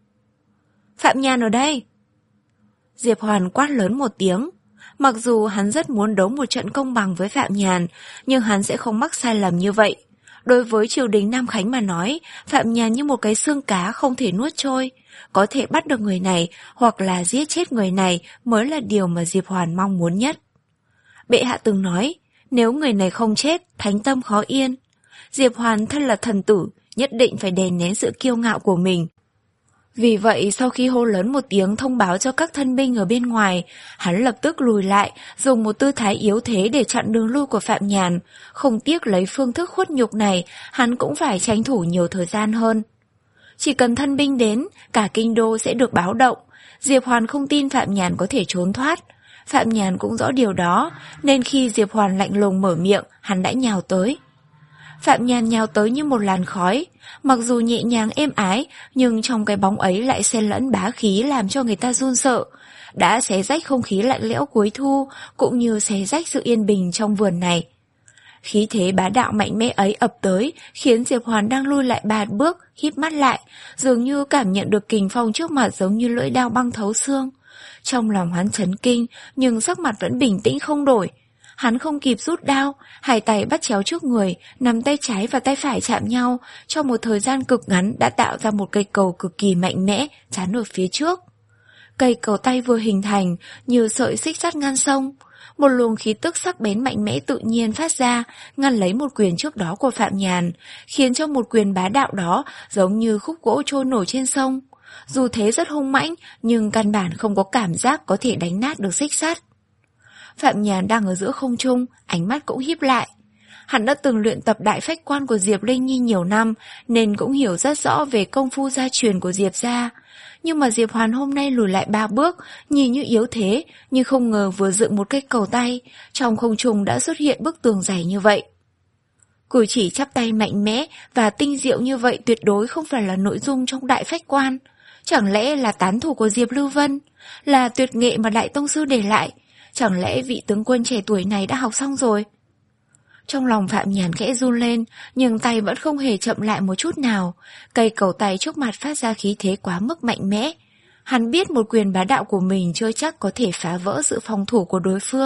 Phạm Nhàn ở đây! Diệp Hoàn quát lớn một tiếng. Mặc dù hắn rất muốn đấu một trận công bằng với Phạm Nhàn, nhưng hắn sẽ không mắc sai lầm như vậy. Đối với triều đình Nam Khánh mà nói, Phạm Nhàn như một cái xương cá không thể nuốt trôi. Có thể bắt được người này hoặc là giết chết người này mới là điều mà Diệp Hoàn mong muốn nhất. Bệ hạ từng nói, nếu người này không chết, thánh tâm khó yên. Diệp Hoàn thân là thần tử, nhất định phải đè nén sự kiêu ngạo của mình. Vì vậy sau khi hô lớn một tiếng thông báo cho các thân binh ở bên ngoài, hắn lập tức lùi lại, dùng một tư thái yếu thế để chặn đường lui của Phạm Nhàn. Không tiếc lấy phương thức khuất nhục này, hắn cũng phải tranh thủ nhiều thời gian hơn. Chỉ cần thân binh đến, cả kinh đô sẽ được báo động. Diệp Hoàn không tin Phạm Nhàn có thể trốn thoát. Phạm Nhàn cũng rõ điều đó, nên khi Diệp Hoàn lạnh lùng mở miệng, hắn đã nhào tới. Phạm Nhàn nhào tới như một làn khói, mặc dù nhẹ nhàng êm ái, nhưng trong cái bóng ấy lại xen lẫn bá khí làm cho người ta run sợ. Đã xé rách không khí lạnh lẽo cuối thu, cũng như xé rách sự yên bình trong vườn này. Khí thế bá đạo mạnh mẽ ấy ập tới, khiến Diệp Hoàn đang lui lại ba bước, híp mắt lại, dường như cảm nhận được kình phong trước mặt giống như lưỡi dao băng thấu xương. Trong lòng hắn chấn kinh, nhưng sắc mặt vẫn bình tĩnh không đổi. Hắn không kịp rút đao, hai tay bắt chéo trước người, nắm tay trái và tay phải chạm nhau, trong một thời gian cực ngắn đã tạo ra một cây cầu cực kỳ mạnh mẽ, chắn ở phía trước. Cây cầu tay vừa hình thành, như sợi xích sắt ngăn sông. Một luồng khí tức sắc bén mạnh mẽ tự nhiên phát ra, ngăn lấy một quyền trước đó của Phạm Nhàn, khiến cho một quyền bá đạo đó giống như khúc gỗ trôi nổi trên sông. Dù thế rất hung mãnh, nhưng căn bản không có cảm giác có thể đánh nát được xích sắt. Phạm Nhàn đang ở giữa không trung, ánh mắt cũng híp lại. Hắn đã từng luyện tập đại phách quan của Diệp Linh Nhi nhiều năm, nên cũng hiểu rất rõ về công phu gia truyền của Diệp gia. Nhưng mà Diệp Hoàn hôm nay lùi lại ba bước, nhìn như yếu thế, nhưng không ngờ vừa dựng một cây cầu tay, trong không trung đã xuất hiện bức tường dày như vậy. Cử chỉ chắp tay mạnh mẽ và tinh diệu như vậy tuyệt đối không phải là nội dung trong đại phách quan. Chẳng lẽ là tán thủ của Diệp Lưu Vân, là tuyệt nghệ mà đại tông sư để lại? Chẳng lẽ vị tướng quân trẻ tuổi này đã học xong rồi? Trong lòng Phạm Nhàn khẽ run lên, nhưng tay vẫn không hề chậm lại một chút nào. Cây cầu tay trước mặt phát ra khí thế quá mức mạnh mẽ. Hắn biết một quyền bá đạo của mình chưa chắc có thể phá vỡ sự phòng thủ của đối phương.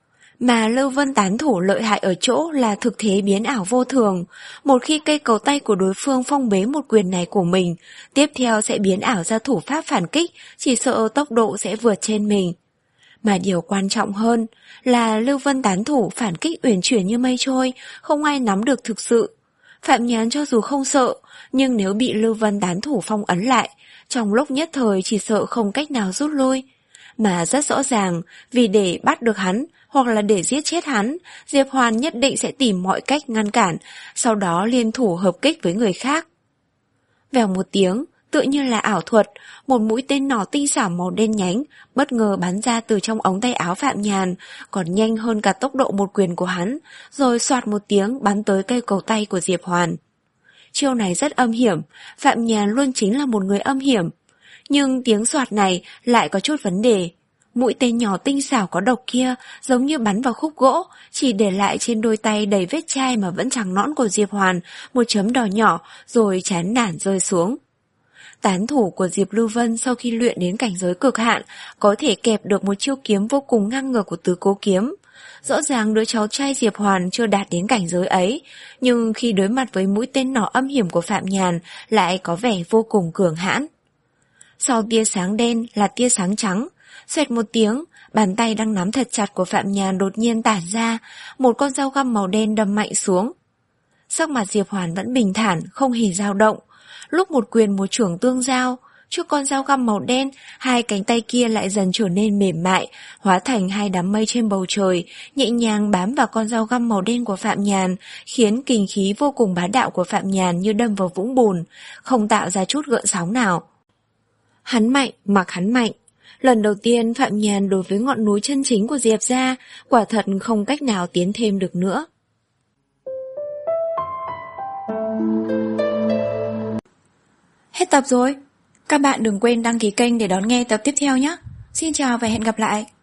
Mà Lưu Vân tán thủ lợi hại ở chỗ là thực thế biến ảo vô thường. Một khi cây cầu tay của đối phương phong bế một quyền này của mình, tiếp theo sẽ biến ảo ra thủ pháp phản kích, chỉ sợ tốc độ sẽ vượt trên mình. Mà điều quan trọng hơn là Lưu Vân tán thủ phản kích uyển chuyển như mây trôi, không ai nắm được thực sự. Phạm Nhàn cho dù không sợ, nhưng nếu bị Lưu Vân tán thủ phong ấn lại, trong lúc nhất thời chỉ sợ không cách nào rút lui. Mà rất rõ ràng, vì để bắt được hắn, hoặc là để giết chết hắn, Diệp Hoàn nhất định sẽ tìm mọi cách ngăn cản, sau đó liên thủ hợp kích với người khác. Vèo một tiếng, tựa như là ảo thuật, một mũi tên nỏ tinh xảo màu đen nhánh bất ngờ bắn ra từ trong ống tay áo Phạm Nhàn, còn nhanh hơn cả tốc độ một quyền của hắn, rồi xoạt một tiếng bắn tới cây cầu tay của Diệp Hoàn. Chiêu này rất âm hiểm, Phạm Nhàn luôn chính là một người âm hiểm. Nhưng tiếng xoạt này lại có chút vấn đề. Mũi tên nhỏ tinh xảo có độc kia giống như bắn vào khúc gỗ, chỉ để lại trên đôi tay đầy vết chai mà vẫn trắng nõn của Diệp Hoàn một chấm đỏ nhỏ, rồi chán nản rơi xuống. Tán thủ của Diệp Lưu Vân sau khi luyện đến cảnh giới cực hạn có thể kẹp được một chiêu kiếm vô cùng ngang ngược của Tứ Cố Kiếm. Rõ ràng đứa cháu trai Diệp Hoàn chưa đạt đến cảnh giới ấy, nhưng khi đối mặt với mũi tên nỏ âm hiểm của Phạm Nhàn lại có vẻ vô cùng cường hãn. Sau tia sáng đen là tia sáng trắng, xoẹt một tiếng, bàn tay đang nắm thật chặt của Phạm Nhàn đột nhiên tản ra, một con dao găm màu đen đâm mạnh xuống. Sắc mặt Diệp Hoàn vẫn bình thản, không hề dao động. Lúc một quyền một chưởng tương giao, trước con dao găm màu đen, hai cánh tay kia lại dần trở nên mềm mại, hóa thành hai đám mây trên bầu trời, nhẹ nhàng bám vào con dao găm màu đen của Phạm Nhàn, khiến kình khí vô cùng bá đạo của Phạm Nhàn như đâm vào vũng bùn, không tạo ra chút gợn sóng nào. Hắn mạnh, mặc hắn mạnh. Lần đầu tiên Phạm Nhàn đối với ngọn núi chân chính của Diệp gia, quả thật không cách nào tiến thêm được nữa. Hết tập rồi. Các bạn đừng quên đăng ký kênh để đón nghe tập tiếp theo nhé. Xin chào và hẹn gặp lại.